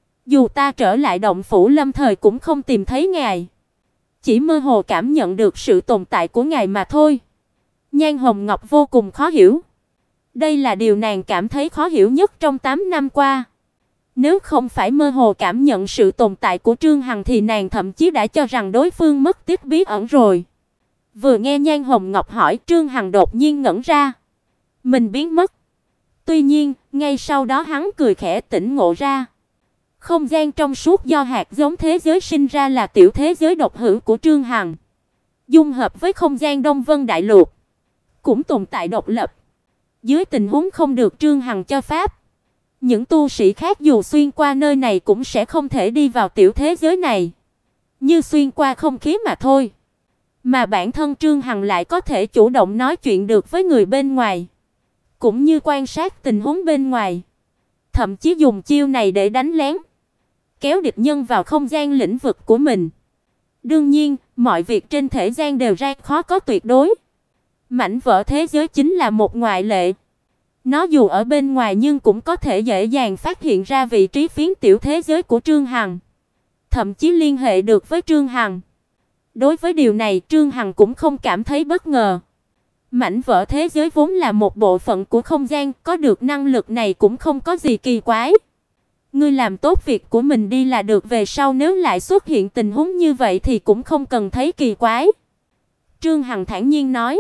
Dù ta trở lại động phủ lâm thời cũng không tìm thấy ngài. Chỉ mơ hồ cảm nhận được sự tồn tại của ngài mà thôi. Nhan Hồng Ngọc vô cùng khó hiểu. Đây là điều nàng cảm thấy khó hiểu nhất trong 8 năm qua. Nếu không phải mơ hồ cảm nhận sự tồn tại của Trương Hằng thì nàng thậm chí đã cho rằng đối phương mất tích bí ẩn rồi. Vừa nghe Nhan Hồng Ngọc hỏi, Trương Hằng đột nhiên ngẩn ra. Mình biến mất. Tuy nhiên, ngay sau đó hắn cười khẽ tỉnh ngộ ra. Không gian trong suốt do hạt giống thế giới sinh ra là tiểu thế giới độc hữu của Trương Hằng. Dung hợp với không gian Đông Vân Đại Lục, cũng tồn tại độc lập. Dưới tình huống không được Trương Hằng cho phép, những tu sĩ khác dù xuyên qua nơi này cũng sẽ không thể đi vào tiểu thế giới này, như xuyên qua không khí mà thôi. Mà bản thân Trương Hằng lại có thể chủ động nói chuyện được với người bên ngoài, cũng như quan sát tình huống bên ngoài, thậm chí dùng chiêu này để đánh lén, kéo địch nhân vào không gian lĩnh vực của mình. Đương nhiên, mọi việc trên thế gian đều ra khó có tuyệt đối. Mảnh vỡ thế giới chính là một ngoại lệ. Nó dù ở bên ngoài nhưng cũng có thể dễ dàng phát hiện ra vị trí phiến tiểu thế giới của Trương Hằng, thậm chí liên hệ được với Trương Hằng. Đối với điều này, Trương Hằng cũng không cảm thấy bất ngờ. Mảnh vỡ thế giới vốn là một bộ phận của không gian, có được năng lực này cũng không có gì kỳ quái. Ngươi làm tốt việc của mình đi là được, về sau nếu lại xuất hiện tình huống như vậy thì cũng không cần thấy kỳ quái. Trương Hằng thản nhiên nói.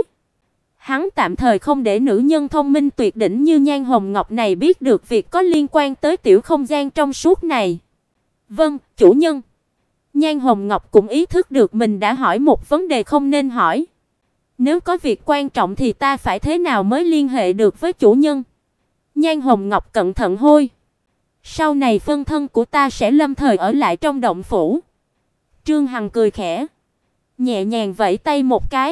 Hắn tạm thời không để nữ nhân thông minh tuyệt đỉnh như Nhan Hồng Ngọc này biết được việc có liên quan tới tiểu không gian trong suốt này. Vâng, chủ nhân. Nhan Hồng Ngọc cũng ý thức được mình đã hỏi một vấn đề không nên hỏi. Nếu có việc quan trọng thì ta phải thế nào mới liên hệ được với chủ nhân? Nhan Hồng Ngọc cẩn thận hôi. Sau này phân thân của ta sẽ lâm thời ở lại trong động phủ. Trương Hằng cười khẽ, nhẹ nhàng vẫy tay một cái.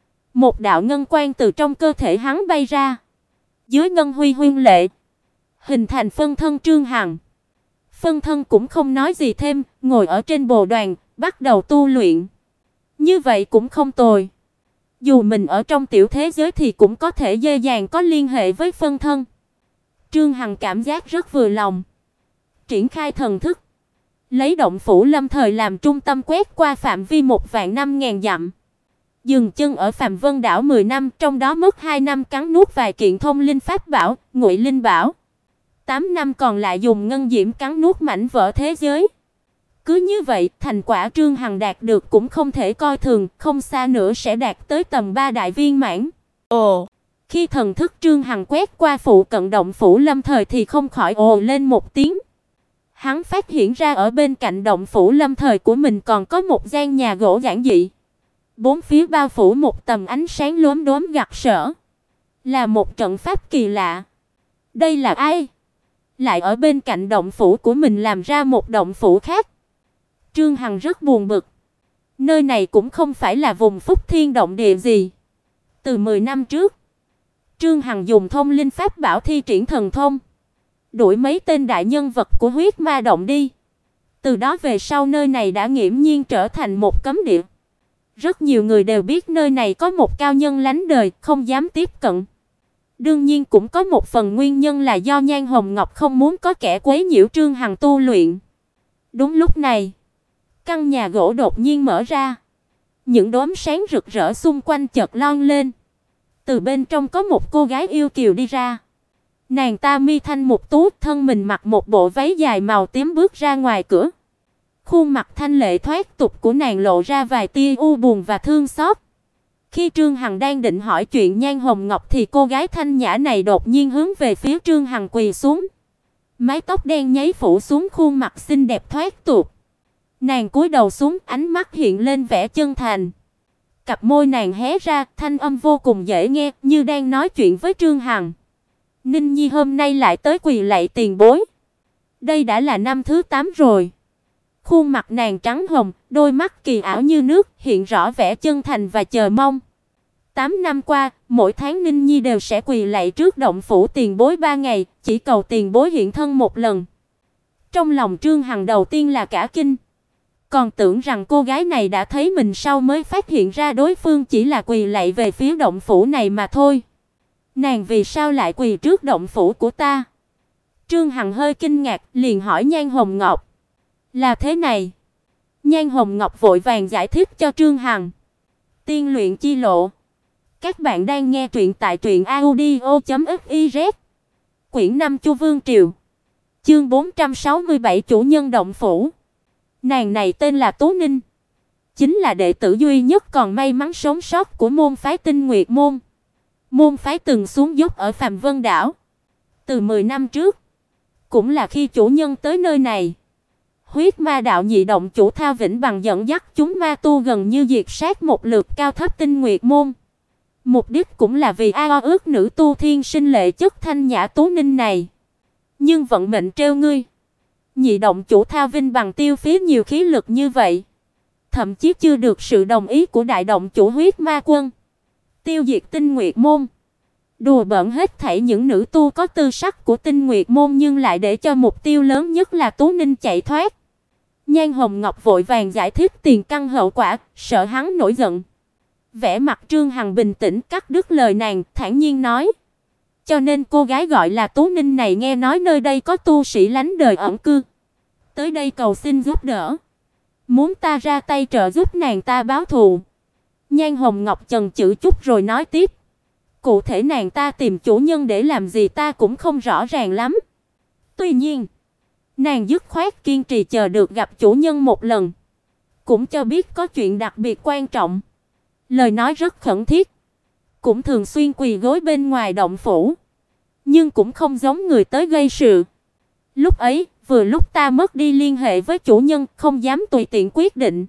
Một đạo ngân quang từ trong cơ thể hắn bay ra. Dưới ngân huy huyên lệ, hình thành phân thân Trương Hằng. Phân thân cũng không nói gì thêm, ngồi ở trên bồ đoàn, bắt đầu tu luyện. Như vậy cũng không tồi. Dù mình ở trong tiểu thế giới thì cũng có thể dễ dàng có liên hệ với phân thân. Trương Hằng cảm giác rất vừa lòng. Triển khai thần thức, lấy động phủ lâm thời làm trung tâm quét qua phạm vi 1.500.000 dặm. Dừng chân ở Phạm Vân đảo 10 năm, trong đó mất 2 năm cắn nuốt vài kiện thông linh pháp bảo, ngụy linh bảo. 8 năm còn lại dùng ngân diễm cắn nuốt mảnh vỡ thế giới. Cứ như vậy, thành quả Trương Hằng đạt được cũng không thể coi thường, không xa nữa sẽ đạt tới tầm 3 đại viên mãn. Ồ, khi thần thức Trương Hằng quét qua phụ cận động phủ lâm thời thì không khỏi ồ lên một tiếng. Hắn phát hiện ra ở bên cạnh động phủ lâm thời của mình còn có một gian nhà gỗ giản dị. Bốn phía bao phủ một tầng ánh sáng lốm đốm gặc sỡ, là một trận pháp kỳ lạ. Đây là ai? Lại ở bên cạnh động phủ của mình làm ra một động phủ khác. Trương Hằng rất buồn bực. Nơi này cũng không phải là vùng phúc thiên động địa gì. Từ 10 năm trước, Trương Hằng dùng thông linh pháp bảo thi triển thần thông, đuổi mấy tên đại nhân vật của huyết ma động đi. Từ đó về sau nơi này đã nghiễm nhiên trở thành một cấm địa. Rất nhiều người đều biết nơi này có một cao nhân lánh đời, không dám tiếp cận. Đương nhiên cũng có một phần nguyên nhân là do Nhan Hồng Ngọc không muốn có kẻ quấy nhiễu Trương Hằng tu luyện. Đúng lúc này, căn nhà gỗ đột nhiên mở ra. Những đốm sáng rực rỡ xung quanh chợt lon lên. Từ bên trong có một cô gái yêu kiều đi ra. Nàng ta mi thanh mục tú, thân mình mặc một bộ váy dài màu tím bước ra ngoài cửa. Khuôn mặt thanh lệ thoát tục của nàng lộ ra vài tia u buồn và thương xót. Khi Trương Hằng đang định hỏi chuyện Nhan Hồng Ngọc thì cô gái thanh nhã này đột nhiên hướng về phía Trương Hằng quỳ xuống. Mái tóc đen nháy phủ xuống khuôn mặt xinh đẹp thoát tục. Nàng cúi đầu xuống, ánh mắt hiện lên vẻ chân thành. Cặp môi nàng hé ra, thanh âm vô cùng dễ nghe, như đang nói chuyện với Trương Hằng. Ninh Nhi hôm nay lại tới quỳ lạy tiền bối. Đây đã là năm thứ 8 rồi. Khuôn mặt nàng trắng hồng, đôi mắt kỳ ảo như nước, hiện rõ vẻ chân thành và chờ mong. 8 năm qua, mỗi tháng Ninh Nhi đều sẽ quỳ lạy trước động phủ tiền bối 3 ngày, chỉ cầu tiền bối hiện thân một lần. Trong lòng Trương Hằng đầu tiên là cả kinh, còn tưởng rằng cô gái này đã thấy mình sau mới phát hiện ra đối phương chỉ là quỳ lạy về phía động phủ này mà thôi. Nàng vì sao lại quỳ trước động phủ của ta? Trương Hằng hơi kinh ngạc, liền hỏi Nhan Hồng Ngọc. Là thế này. Nhan Hồng Ngọc vội vàng giải thích cho Trương Hằng. Tiên luyện chi lộ, Các bạn đang nghe truyện tại truyệnaudio.fiz. Quyển 5 Chu Vương Triều. Chương 467 chủ nhân động phủ. Nàng này tên là Tú Ninh, chính là đệ tử duy nhất còn may mắn sống sót của môn phái Tinh Nguyệt môn. Môn phái từng xuống dốc ở Phàm Vân đảo. Từ 10 năm trước, cũng là khi chủ nhân tới nơi này, Huyết Ma đạo nhị động chủ Thao Vĩnh Bằng dẫn dắt chúng ma tu gần như diệt sát một lượt cao thấp Tinh Nguyệt môn. Mục đích cũng là vì ao ước nữ tu thiên sinh lệ chất thanh nhã Tú Ninh này. Nhưng vận mệnh trêu ngươi, nhị động chủ Thao Vinh Bằng tiêu phí nhiều khí lực như vậy, thậm chí chưa được sự đồng ý của đại động chủ Huyết Ma quân, tiêu diệt Tinh Nguyệt môn, đùa bỡn hết thảy những nữ tu có tư sắc của Tinh Nguyệt môn, nhưng lại để cho mục tiêu lớn nhất là Tú Ninh chạy thoát. Nhan Hồng Ngọc vội vàng giải thích tiền căn hậu quả, sợ hắn nổi giận. Vẻ mặt Trương Hằng bình tĩnh cắt đứt lời nàng, thản nhiên nói: "Cho nên cô gái gọi là Tú Ninh này nghe nói nơi đây có tu sĩ lánh đời ẩn cư, tới đây cầu xin giúp đỡ, muốn ta ra tay trợ giúp nàng ta báo thù." Nhan Hồng Ngọc chần chừ chút rồi nói tiếp: "Cụ thể nàng ta tìm chủ nhân để làm gì ta cũng không rõ ràng lắm. Tuy nhiên, nàng dứt khoát kiên trì chờ được gặp chủ nhân một lần, cũng cho biết có chuyện đặc biệt quan trọng. Lời nói rất khẩn thiết, cũng thường xuyên quỳ gối bên ngoài động phủ, nhưng cũng không giống người tới gây sự. Lúc ấy, vừa lúc ta mất đi liên hệ với chủ nhân, không dám tùy tiện quyết định.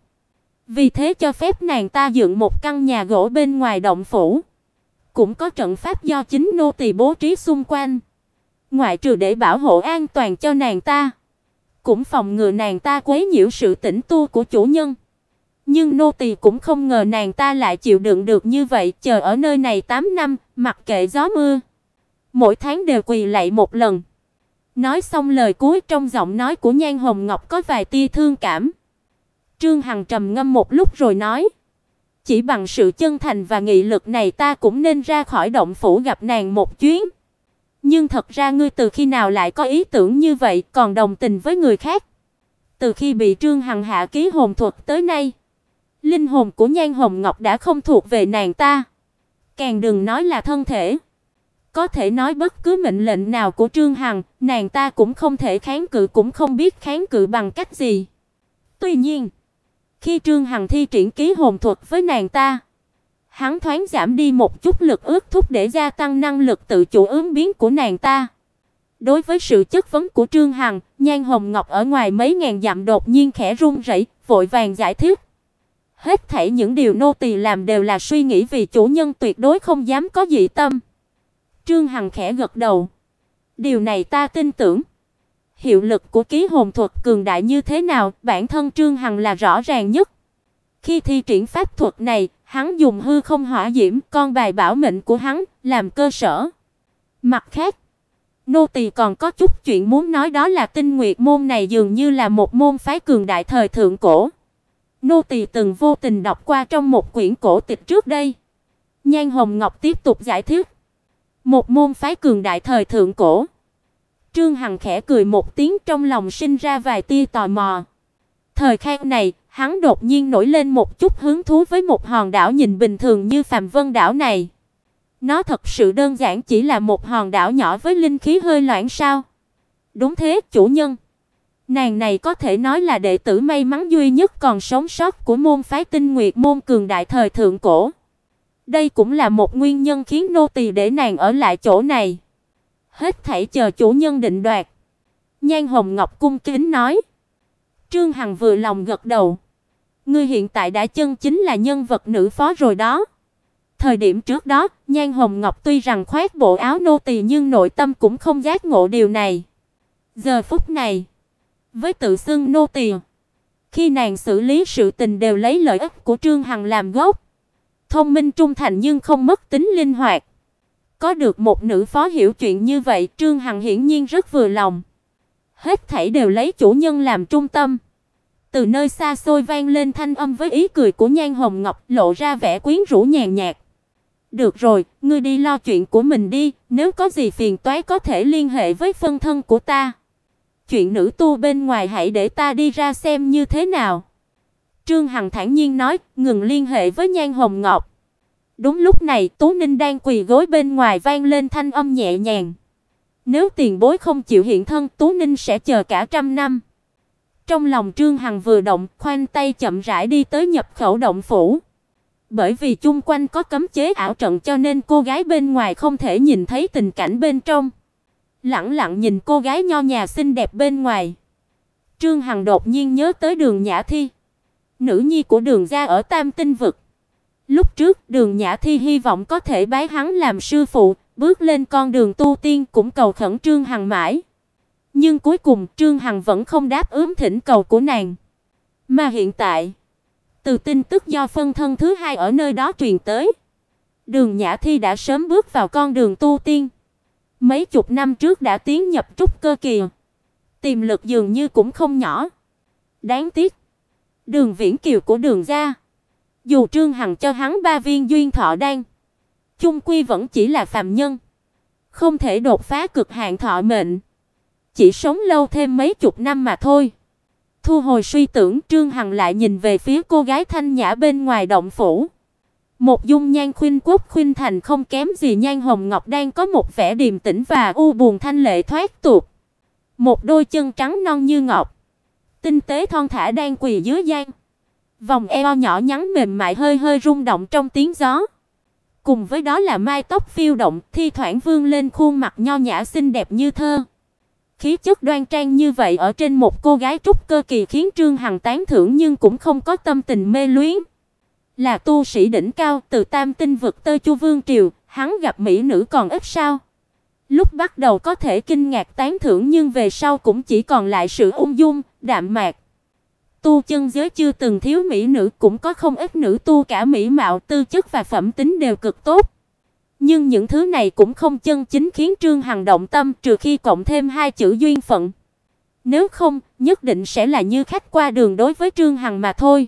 Vì thế cho phép nàng ta dựng một căn nhà gỗ bên ngoài động phủ, cũng có trận pháp do chính nô tỳ bố trí xung quanh. Ngoại trừ để bảo hộ an toàn cho nàng ta, cũng phòng ngừa nàng ta quấy nhiễu sự tĩnh tu của chủ nhân. Nhưng nô tỳ cũng không ngờ nàng ta lại chịu đựng được như vậy, chờ ở nơi này 8 năm, mặc kệ gió mưa, mỗi tháng đều quỳ lạy một lần." Nói xong lời cuối, trong giọng nói của Nhan Hồng Ngọc có vài tia thương cảm. Trương Hằng trầm ngâm một lúc rồi nói: "Chỉ bằng sự chân thành và nghị lực này ta cũng nên ra khỏi động phủ gặp nàng một chuyến. Nhưng thật ra ngươi từ khi nào lại có ý tưởng như vậy, còn đồng tình với người khác?" Từ khi bị Trương Hằng hạ ký hồn thuật tới nay, linh hồn của Nhan Hồng Ngọc đã không thuộc về nàng ta, càng đừng nói là thân thể. Có thể nói bất cứ mệnh lệnh nào của Trương Hằng, nàng ta cũng không thể kháng cự, cũng không biết kháng cự bằng cách gì. Tuy nhiên, khi Trương Hằng thi triển ký hồn thuật với nàng ta, hắn thoáng giảm đi một chút lực ước thúc để gia tăng năng lực tự chủ ứng biến của nàng ta. Đối với sự chất vấn của Trương Hằng, Nhan Hồng Ngọc ở ngoài mấy ngàn dặm đột nhiên khẽ run rẩy, vội vàng giải thích: "Hết thảy những điều nô tỳ làm đều là suy nghĩ vì chủ nhân, tuyệt đối không dám có dị tâm." Trương Hằng khẽ gật đầu: "Điều này ta tin tưởng." Hiệu lực của ký hồn thuật cường đại như thế nào, bản thân Trương Hằng là rõ ràng nhất. Khi thi triển pháp thuật này, hắn dùng hư không hỏa diễm, con bài bảo mệnh của hắn, làm cơ sở. Mặt khác, nô tỳ còn có chút chuyện muốn nói, đó là Tinh Nguyệt môn này dường như là một môn phái cường đại thời thượng cổ. Nô tỳ từng vô tình đọc qua trong một quyển cổ tịch trước đây. Nhan Hồng Ngọc tiếp tục giải thích: "Một môn phái cường đại thời thượng cổ." Trương Hằng khẽ cười một tiếng, trong lòng sinh ra vài tia tò mò. Thời khắc này, hắn đột nhiên nổi lên một chút hứng thú với một hòn đảo nhìn bình thường như Phàm Vân đảo này. Nó thật sự đơn giản chỉ là một hòn đảo nhỏ với linh khí hơi loãng sao? Đúng thế, chủ nhân. Nàng này có thể nói là đệ tử may mắn duy nhất còn sống sót của môn phái Tinh Nguyệt môn cường đại thời thượng cổ. Đây cũng là một nguyên nhân khiến nô tỳ để nàng ở lại chỗ này. Hết thảy chờ chủ nhân định đoạt." Nhan Hồng Ngọc cung kính nói. Trương Hằng vừa lòng gật đầu: "Ngươi hiện tại đã chân chính là nhân vật nữ phó rồi đó." Thời điểm trước đó, Nhan Hồng Ngọc tuy rằng khoác bộ áo nô tỳ nhưng nội tâm cũng không giác ngộ điều này. Giờ phút này, với tự xưng nô tỳ, khi nàng xử lý sự tình đều lấy lợi ích của Trương Hằng làm gốc. Thông minh trung thành nhưng không mất tính linh hoạt. Có được một nữ phó hiểu chuyện như vậy, Trương Hằng hiển nhiên rất vừa lòng. Hết thảy đều lấy chủ nhân làm trung tâm. Từ nơi xa xôi vang lên thanh âm với ý cười của Nhan Hồng Ngọc, lộ ra vẻ quyến rũ nhàn nhạt. "Được rồi, ngươi đi lo chuyện của mình đi, nếu có gì phiền toái có thể liên hệ với phân thân của ta. Chuyện nữ tu bên ngoài hãy để ta đi ra xem như thế nào." Trương Hằng thản nhiên nói, ngừng liên hệ với Nhan Hồng Ngọc. Đúng lúc này, Tú Ninh đang quỳ gối bên ngoài vang lên thanh âm nhẹ nhàng. Nếu tiền bối không chịu hiện thân, Tú Ninh sẽ chờ cả 100 năm. Trong lòng Trương Hằng vừa động, khoanh tay chậm rãi đi tới nhập khẩu động phủ. Bởi vì chung quanh có cấm chế ảo trận cho nên cô gái bên ngoài không thể nhìn thấy tình cảnh bên trong. Lẳng lặng nhìn cô gái nho nhã xinh đẹp bên ngoài. Trương Hằng đột nhiên nhớ tới Đường Nhã Thi, nữ nhi của Đường gia ở Tam Tinh vực. Lúc trước, Đường Nhã Thi hy vọng có thể bái hắn làm sư phụ, bước lên con đường tu tiên, cũng cầu khẩn Trương Hằng mãi. Nhưng cuối cùng Trương Hằng vẫn không đáp ứng thỉnh cầu của nàng. Mà hiện tại, từ tin tức do phân thân thứ hai ở nơi đó truyền tới, Đường Nhã Thi đã sớm bước vào con đường tu tiên. Mấy chục năm trước đã tiến nhập trúc cơ kỳ, tiềm lực dường như cũng không nhỏ. Đáng tiếc, Đường Viễn Kiều của Đường gia, dù Trương Hằng cho hắn 3 viên duyên thọ đan, chung quy vẫn chỉ là phàm nhân, không thể đột phá cực hạn thọ mệnh, chỉ sống lâu thêm mấy chục năm mà thôi. Thu hồi suy tưởng, Trương Hằng lại nhìn về phía cô gái thanh nhã bên ngoài động phủ. Một dung nhan khuynh quốc khuynh thành không kém gì Nhan Hồng Ngọc, đang có một vẻ điềm tĩnh và u buồn thanh lệ thoát tục. Một đôi chân trắng non như ngọc, tinh tế thon thả đang quỳ dưới gian. Vòng eo nhỏ nhắn mềm mại hơi hơi rung động trong tiếng gió. Cùng với đó là mái tóc phiêu động, thi thoảng vươn lên khuôn mặt nho nhã xinh đẹp như thơ. Khí chất đoan trang như vậy ở trên một cô gái trúc cơ kỳ khiến Trương Hằng tán thưởng nhưng cũng không có tâm tình mê luyến. Là tu sĩ đỉnh cao, từ Tam Tinh vực tới Chu Vương triều, hắn gặp mỹ nữ còn ít sao? Lúc bắt đầu có thể kinh ngạc tán thưởng nhưng về sau cũng chỉ còn lại sự ung dung, đạm mạc. Tu chân giới chưa từng thiếu mỹ nữ, cũng có không ít nữ tu cả mỹ mạo, tư chất và phẩm tính đều cực tốt. Nhưng những thứ này cũng không chân chính khiến Trương Hằng động tâm, trừ khi cộng thêm 2 chữ duyên phận. Nếu không, nhất định sẽ là như khách qua đường đối với Trương Hằng mà thôi.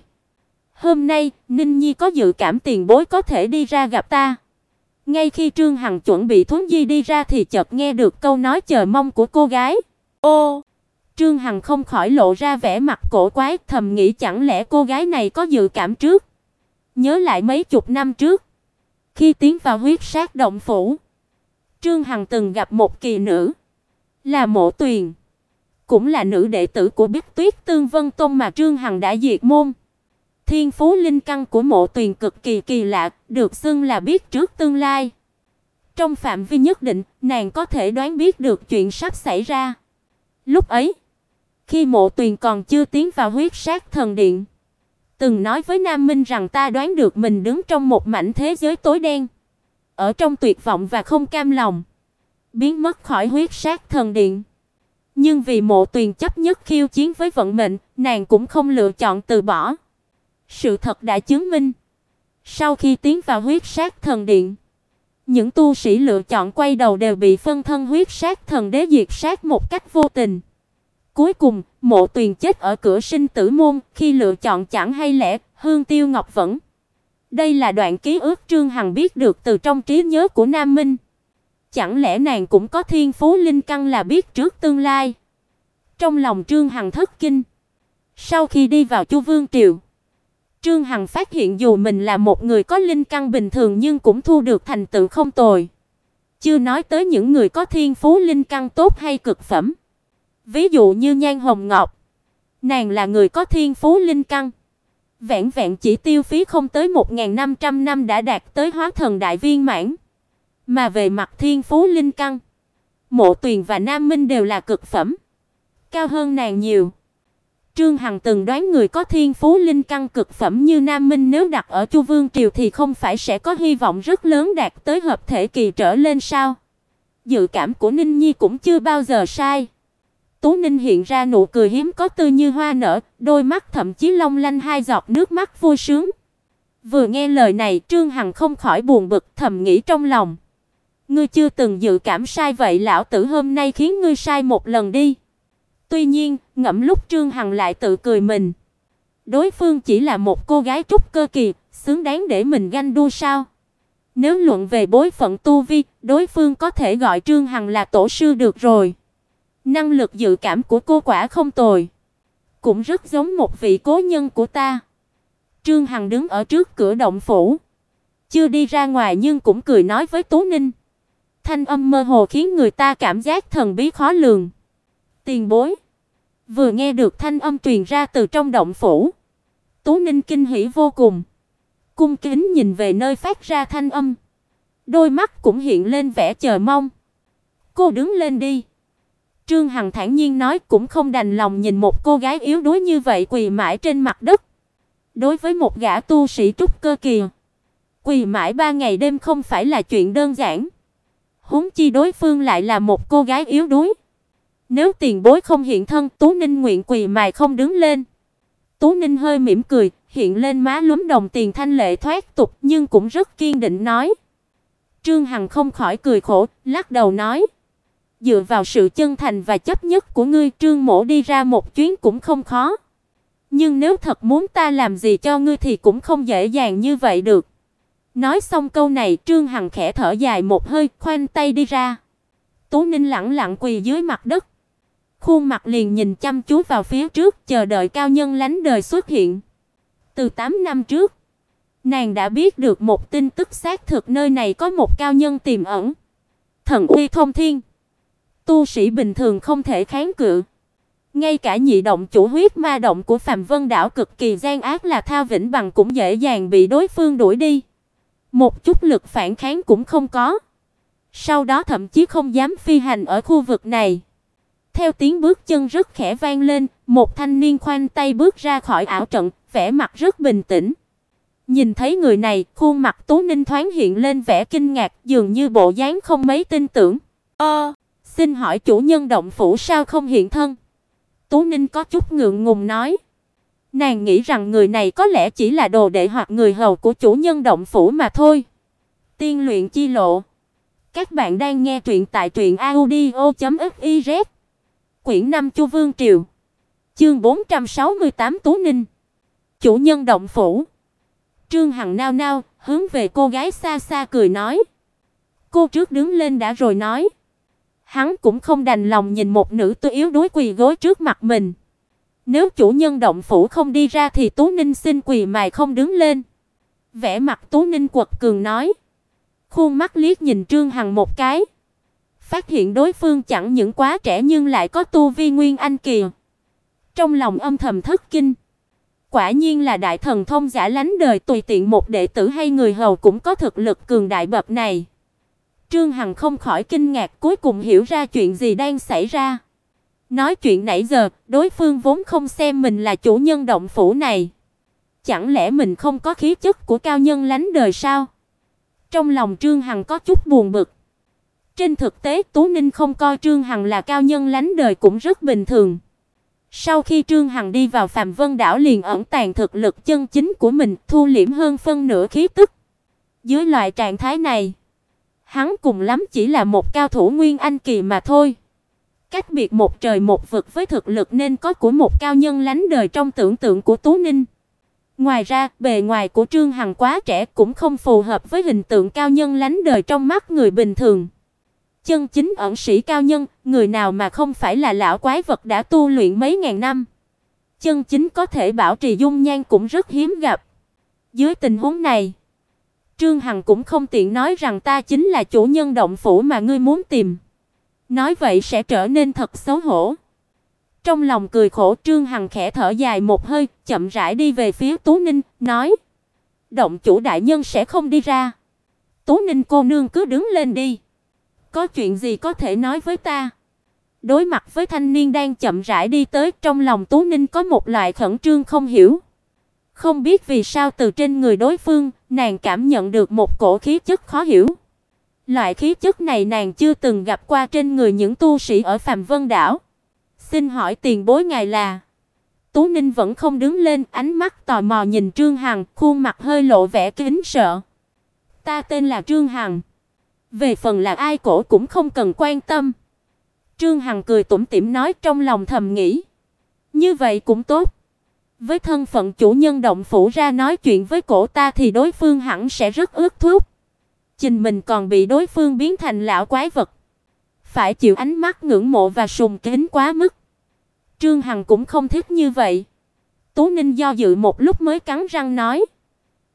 Hôm nay, Ninh Nhi có dự cảm tiền bối có thể đi ra gặp ta. Ngay khi Trương Hằng chuẩn bị thuấn di đi ra thì chợt nghe được câu nói chờ mong của cô gái. Ô! Trương Hằng không khỏi lộ ra vẻ mặt cổ quái, thầm nghĩ chẳng lẽ cô gái này có dự cảm trước. Nhớ lại mấy chục năm trước, khi tiến vào huyết sát động phủ, Trương Hằng từng gặp một kỳ nữ, là Mộ Tuyền, cũng là nữ đệ tử của Bích Tuyết Tương Vân Tông mà Trương Hằng đã diệt môn. Thiên phú linh căn của Mộ Tuyền cực kỳ kỳ lạ, được xưng là biết trước tương lai. Trong phạm vi nhất định, nàng có thể đoán biết được chuyện sắp xảy ra. Lúc ấy, khi Mộ Tuyền còn chưa tiến vào huyết sát thần điện, từng nói với Nam Minh rằng ta đoán được mình đứng trong một mảnh thế giới tối đen, ở trong tuyệt vọng và không cam lòng, biến mất khỏi huyết sát thần điện. Nhưng vì Mộ Tuyền chấp nhất khiêu chiến với vận mệnh, nàng cũng không lựa chọn từ bỏ. Sự thật đã chứng minh, sau khi tiến vào huyết sát thần điện, những tu sĩ lựa chọn quay đầu đều bị phân thân huyết sát thần đế diệt sát một cách vô tình. Cuối cùng, Mộ Tuyền chết ở cửa sinh tử môn, khi lựa chọn chẳng hay lẽ, hương tiêu ngọc vẫn. Đây là đoạn ký ức Trương Hằng biết được từ trong trí nhớ của Nam Minh. Chẳng lẽ nàng cũng có thiên phú linh căn là biết trước tương lai? Trong lòng Trương Hằng thất kinh. Sau khi đi vào Chu Vương triều, Trương Hằng phát hiện dù mình là một người có linh căn bình thường nhưng cũng thu được thành tựu không tồi. Chưa nói tới những người có thiên phú linh căn tốt hay cực phẩm. Ví dụ như Nhan Hồng Ngọc, nàng là người có thiên phú linh căn, vẹn vẹn chỉ tiêu phí không tới 1500 năm đã đạt tới hóa thần đại viên mãn. Mà về mặt thiên phú linh căn, Mộ Tuyền và Nam Minh đều là cực phẩm, cao hơn nàng nhiều. Trương Hằng từng đoán người có thiên phú linh căn cực phẩm như Nam Minh nếu đặt ở Chu Vương triều thì không phải sẽ có hy vọng rất lớn đạt tới hợp thể kỳ trở lên sao? Dự cảm của Ninh Nhi cũng chưa bao giờ sai. Tú Ninh hiện ra nụ cười hiếm có tươi như hoa nở, đôi mắt thậm chí long lanh 2 giọt nước mắt vui sướng. Vừa nghe lời này, Trương Hằng không khỏi buồn bực, thầm nghĩ trong lòng: ngươi chưa từng dự cảm sai vậy, lão tử hôm nay khiến ngươi sai một lần đi. Tuy nhiên, ngẫm lúc Trương Hằng lại tự cười mình. Đối phương chỉ là một cô gái trúc cơ kỳ, xứng đáng để mình ganh đua sao? Nếu luận về bối phận tu vi, đối phương có thể gọi Trương Hằng là tổ sư được rồi. Năng lực dự cảm của cô quả không tồi, cũng rất giống một vị cố nhân của ta. Trương Hằng đứng ở trước cửa động phủ, chưa đi ra ngoài nhưng cũng cười nói với Tú Ninh. Thanh âm mơ hồ khiến người ta cảm giác thần bí khó lường. Tiền bối. Vừa nghe được thanh âm truyền ra từ trong động phủ, Tú Ninh kinh hỉ vô cùng, cung kính nhìn về nơi phát ra thanh âm, đôi mắt cũng hiện lên vẻ chờ mong. Cô đứng lên đi. Trương Hằng thản nhiên nói, cũng không đành lòng nhìn một cô gái yếu đuối như vậy quỳ mãi trên mặt đất. Đối với một gã tu sĩ trúc cơ kỳ, quỳ mãi 3 ngày đêm không phải là chuyện đơn giản. Huống chi đối phương lại là một cô gái yếu đuối. Nếu tiền bối không hiện thân, Tú Ninh nguyện quỳ mài không đứng lên. Tú Ninh hơi mỉm cười, hiện lên má lúm đồng tiền thanh lệ thoát tục nhưng cũng rất kiên định nói. Trương Hằng không khỏi cười khổ, lắc đầu nói. Dựa vào sự chân thành và chấp nhất của ngươi, Trương mỗ đi ra một chuyến cũng không khó. Nhưng nếu thật muốn ta làm gì cho ngươi thì cũng không dễ dàng như vậy được. Nói xong câu này, Trương Hằng khẽ thở dài một hơi, khoanh tay đi ra. Tú Ninh lẳng lặng quỳ dưới mặt đất, khuôn mặt liền nhìn chăm chú vào phía trước, chờ đợi cao nhân lánh đời xuất hiện. Từ 8 năm trước, nàng đã biết được một tin tức xác thực, nơi này có một cao nhân tiềm ẩn, thần uy thông thiên, tu sĩ bình thường không thể kháng cự. Ngay cả nhị động chủ huyết ma động của Phàm Vân đảo cực kỳ gian ác là Thao Vĩnh Bằng cũng dễ dàng bị đối phương đuổi đi, một chút lực phản kháng cũng không có. Sau đó thậm chí không dám phi hành ở khu vực này. Theo tiếng bước chân rất khẽ vang lên, một thanh niên khoanh tay bước ra khỏi ảo trận, vẻ mặt rất bình tĩnh. Nhìn thấy người này, khuôn mặt Tú Ninh thoáng hiện lên vẻ kinh ngạc, dường như bộ dáng không mấy tin tưởng. Xin hỏi chủ nhân động phủ sao không hiện thân? Tú Ninh có chút ngượng ngùng nói. Nàng nghĩ rằng người này có lẽ chỉ là đồ đệ hoặc người hầu của chủ nhân động phủ mà thôi. Tiên luyện chi lộ. Các bạn đang nghe truyện tại truyệnaudio.fiz. Quyển 5 Chu Vương Triều. Chương 468 Tú Ninh. Chủ nhân động phủ. Trương Hằng nao nao, hướng về cô gái xa xa cười nói. Cô trước đứng lên đã rồi nói. Hắn cũng không đành lòng nhìn một nữ tử yếu đuối quỳ gối trước mặt mình. Nếu chủ nhân động phủ không đi ra thì Tú Ninh xin quỳ mài không đứng lên. Vẻ mặt Tú Ninh quật cường nói. Khuôn mắt liếc nhìn Trương Hằng một cái, phát hiện đối phương chẳng những quá trẻ nhưng lại có tu vi nguyên anh kỳ. Trong lòng âm thầm thất kinh. Quả nhiên là đại thần thông giả lánh đời, tùy tiện một đệ tử hay người hầu cũng có thực lực cường đại bậc này. Trương Hằng không khỏi kinh ngạc, cuối cùng hiểu ra chuyện gì đang xảy ra. Nói chuyện nãy giờ, đối phương vốn không xem mình là chủ nhân động phủ này. Chẳng lẽ mình không có khí chất của cao nhân lánh đời sao? Trong lòng Trương Hằng có chút buồn bực. Trên thực tế, Tú Ninh không coi Trương Hằng là cao nhân lánh đời cũng rất bình thường. Sau khi Trương Hằng đi vào Phàm Vân đảo liền ẩn tàng thực lực chân chính của mình, thu liễm hơn phân nửa khí tức. Dưới loại trạng thái này, hắn cùng lắm chỉ là một cao thủ nguyên anh kỳ mà thôi. Cách biệt một trời một vực với thực lực nên có của một cao nhân lánh đời trong tưởng tượng của Tú Ninh. Ngoài ra, bề ngoài của Trương Hằng quá trẻ cũng không phù hợp với hình tượng cao nhân lánh đời trong mắt người bình thường. Chân chính ẩn sĩ cao nhân, người nào mà không phải là lão quái vật đã tu luyện mấy ngàn năm. Chân chính có thể bảo trì dung nhan cũng rất hiếm gặp. Dưới tình huống này, Trương Hằng cũng không tiện nói rằng ta chính là chủ nhân động phủ mà ngươi muốn tìm. Nói vậy sẽ trở nên thật xấu hổ. Trong lòng cười khổ, Trương Hằng khẽ thở dài một hơi, chậm rãi đi về phía Tú Ninh, nói: "Động chủ đại nhân sẽ không đi ra. Tú Ninh cô nương cứ đứng lên đi. Có chuyện gì có thể nói với ta?" Đối mặt với thanh niên đang chậm rãi đi tới, trong lòng Tú Ninh có một loại khẩn trương không hiểu. Không biết vì sao từ trên người đối phương, nàng cảm nhận được một cổ khí chất khó hiểu. Loại khí chất này nàng chưa từng gặp qua trên người những tu sĩ ở Phàm Vân đảo. "Xin hỏi tiền bối ngài là?" Tú Ninh vẫn không đứng lên, ánh mắt tò mò nhìn Trương Hằng, khuôn mặt hơi lộ vẻ kính sợ. "Ta tên là Trương Hằng. Về phần là ai cổ cũng không cần quan tâm." Trương Hằng cười tủm tỉm nói, trong lòng thầm nghĩ, như vậy cũng tốt. Với thân phận chủ nhân động phủ ra nói chuyện với cổ ta thì đối phương hẳn sẽ rất ước thúc. Chính mình còn bị đối phương biến thành lão quái vật, phải chịu ánh mắt ngưỡng mộ và sùng kính quá mức. Trương Hằng cũng không thích như vậy. Tú Ninh do dự một lúc mới cắn răng nói: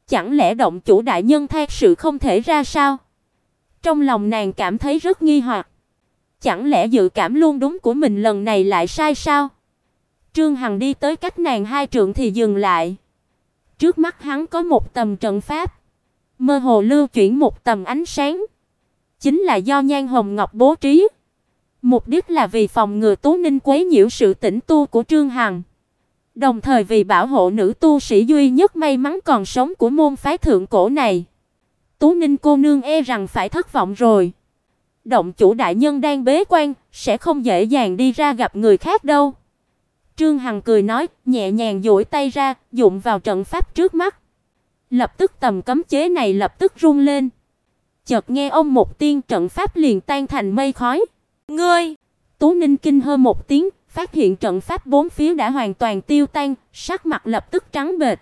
Chẳng lẽ động chủ đại nhân thật sự không thể ra sao? Trong lòng nàng cảm thấy rất nghi hoặc. Chẳng lẽ dự cảm luôn đúng của mình lần này lại sai sao? Trương Hằng đi tới cách nàng 2 trượng thì dừng lại. Trước mắt hắn có một tầm trận pháp, mơ hồ lưu chuyển một tầm ánh sáng, chính là do Nhan Hồng Ngọc bố trí. Mục đích là vì phòng ngừa Tú Ninh quấy nhiễu sự tĩnh tu của Trương Hằng, đồng thời vì bảo hộ nữ tu sĩ duy nhất may mắn còn sống của môn phái thượng cổ này. Tú Ninh cô nương e rằng phải thất vọng rồi. Động chủ đại nhân đang bế quan, sẽ không dễ dàng đi ra gặp người khác đâu. Trương Hằng cười nói, nhẹ nhàng duỗi tay ra, dụng vào trận pháp trước mắt. Lập tức tầm cấm chế này lập tức rung lên. Chợt nghe ông một tiếng, trận pháp liền tan thành mây khói. Ngươi! Tú Ninh kinh hô một tiếng, phát hiện trận pháp bốn phía đã hoàn toàn tiêu tan, sắc mặt lập tức trắng bệch.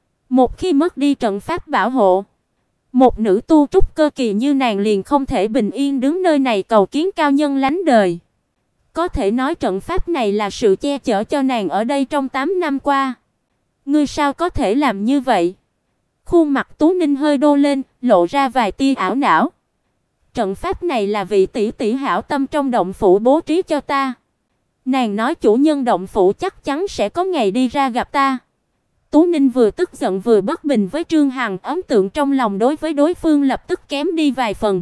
Một khi mất đi trận pháp bảo hộ, một nữ tu trúc cơ kỳ như nàng liền không thể bình yên đứng nơi này cầu kiến cao nhân lánh đời. Có thể nói trận pháp này là sự che chở cho nàng ở đây trong 8 năm qua. Ngươi sao có thể làm như vậy? Khuôn mặt Tú Ninh hơi đô lên, lộ ra vài tia ảo não. Trận pháp này là vị tỷ tỷ hảo tâm trong động phủ bố trí cho ta. Nàng nói chủ nhân động phủ chắc chắn sẽ có ngày đi ra gặp ta. Tú Ninh vừa tức giận vừa bất bình với Trương Hằng, ấn tượng trong lòng đối với đối phương lập tức kém đi vài phần.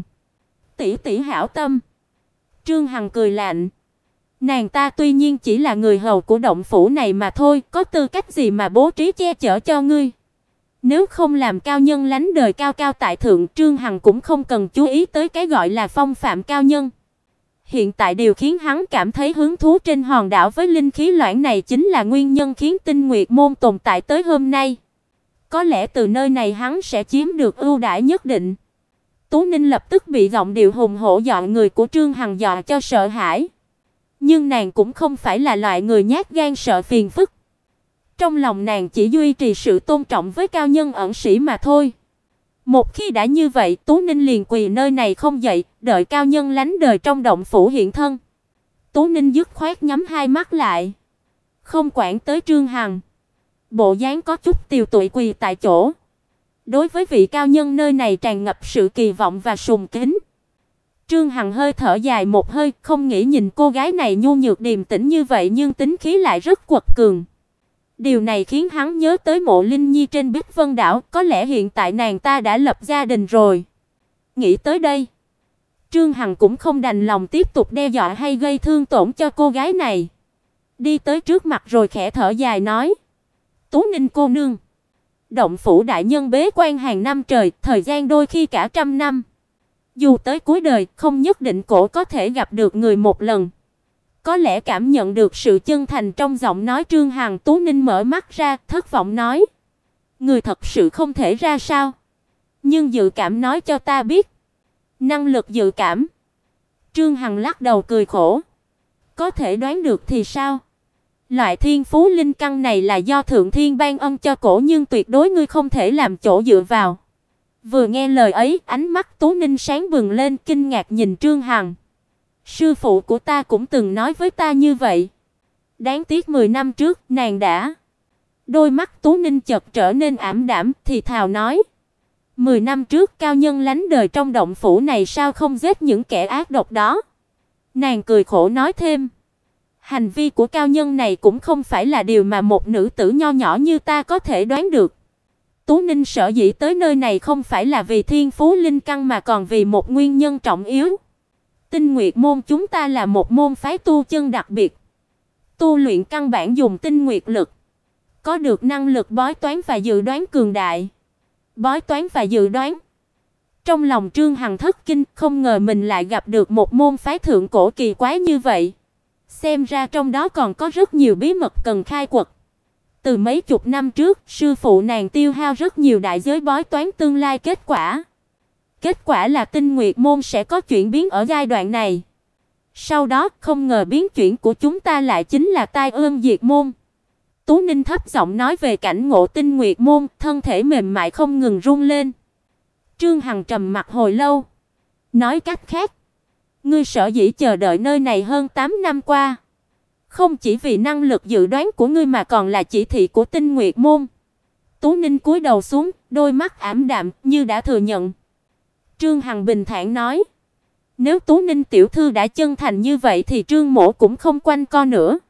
Tỷ tỷ hảo tâm. Trương Hằng cười lạnh. Nàng ta tuy nhiên chỉ là người hầu của động phủ này mà thôi, có tư cách gì mà bố trí che chở cho ngươi? Nếu không làm cao nhân lánh đời cao cao tại thượng, Trương Hằng cũng không cần chú ý tới cái gọi là phong phạm cao nhân. Hiện tại điều khiến hắn cảm thấy hứng thú trên hòn đảo với linh khí loãng này chính là nguyên nhân khiến Tinh Nguyệt môn tồn tại tới hôm nay. Có lẽ từ nơi này hắn sẽ chiếm được ưu đãi nhất định. Tú Ninh lập tức bị giọng điệu hùng hổ dọa người của Trương Hằng dọa cho sợ hãi. Nhưng nàng cũng không phải là loại người nhát gan sợ phiền phức. Trong lòng nàng chỉ duy trì sự tôn trọng với cao nhân ẩn sĩ mà thôi. Một khi đã như vậy, Tú Ninh liền quỳ nơi này không dậy, đợi cao nhân lánh đời trong động phủ hiện thân. Tú Ninh dứt khoát nhắm hai mắt lại, không quản tới Trương Hằng. Bộ dáng có chút tiều tụy quỳ tại chỗ. Đối với vị cao nhân nơi này tràn ngập sự kỳ vọng và sùng kính. Trương Hằng hơi thở dài một hơi, không nghĩ nhìn cô gái này nhu nhược điềm tĩnh như vậy nhưng tính khí lại rất quật cường. Điều này khiến hắn nhớ tới Mộ Linh Nhi trên Bích Vân đảo, có lẽ hiện tại nàng ta đã lập gia đình rồi. Nghĩ tới đây, Trương Hằng cũng không đành lòng tiếp tục đe dọa hay gây thương tổn cho cô gái này. Đi tới trước mặt rồi khẽ thở dài nói: "Tú Ninh cô nương, động phủ đại nhân bế quan hàng năm trời, thời gian đôi khi cả trăm năm. Dù tới cuối đời, không nhất định cổ có thể gặp được người một lần." Có lẽ cảm nhận được sự chân thành trong giọng nói Trương Hằng, Tú Ninh mở mắt ra, thất vọng nói: "Người thật sự không thể ra sao? Nhưng dự cảm nói cho ta biết." Năng lực dự cảm. Trương Hằng lắc đầu cười khổ. Có thể đoán được thì sao? Loại thiên phú linh căn này là do Thượng Thiên ban ân cho cổ, nhưng tuyệt đối ngươi không thể làm chỗ dựa vào. Vừa nghe lời ấy, ánh mắt Tú Ninh sáng bừng lên, kinh ngạc nhìn Trương Hằng. Sư phụ của ta cũng từng nói với ta như vậy. Đáng tiếc 10 năm trước nàng đã. Đôi mắt Tú Ninh chợt trở nên ảm đạm, thì thào nói: 10 năm trước cao nhân lánh đời trong động phủ này sao không giết những kẻ ác độc đó? Nàng cười khổ nói thêm: hành vi của cao nhân này cũng không phải là điều mà một nữ tử nho nhỏ như ta có thể đoán được. Tú Ninh sở dĩ tới nơi này không phải là vì thiên phú linh căn mà còn vì một nguyên nhân trọng yếu. Tinh Nguyệt môn chúng ta là một môn phái tu chân đặc biệt. Tu luyện căn bản dùng tinh nguyệt lực, có được năng lực bói toán và dự đoán cường đại. Bói toán và dự đoán. Trong lòng Trương Hằng thất kinh, không ngờ mình lại gặp được một môn phái thượng cổ kỳ quái như vậy. Xem ra trong đó còn có rất nhiều bí mật cần khai quật. Từ mấy chục năm trước, sư phụ nàng tiêu hao rất nhiều đại giới bói toán tương lai kết quả. Kết quả là Tinh Nguyệt môn sẽ có chuyển biến ở giai đoạn này. Sau đó, không ngờ biến chuyển của chúng ta lại chính là tai ương diệt môn. Tú Ninh thấp giọng nói về cảnh ngộ Tinh Nguyệt môn, thân thể mềm mại không ngừng run lên. Trương Hằng trầm mặc hồi lâu, nói cách khác, ngươi sở dĩ chờ đợi nơi này hơn 8 năm qua, không chỉ vì năng lực dự đoán của ngươi mà còn là chỉ thị của Tinh Nguyệt môn. Tú Ninh cúi đầu xuống, đôi mắt ảm đạm như đã thừa nhận. Trương Hằng bình thản nói: "Nếu Tú Ninh tiểu thư đã chân thành như vậy thì Trương mỗ cũng không quanh co nữa.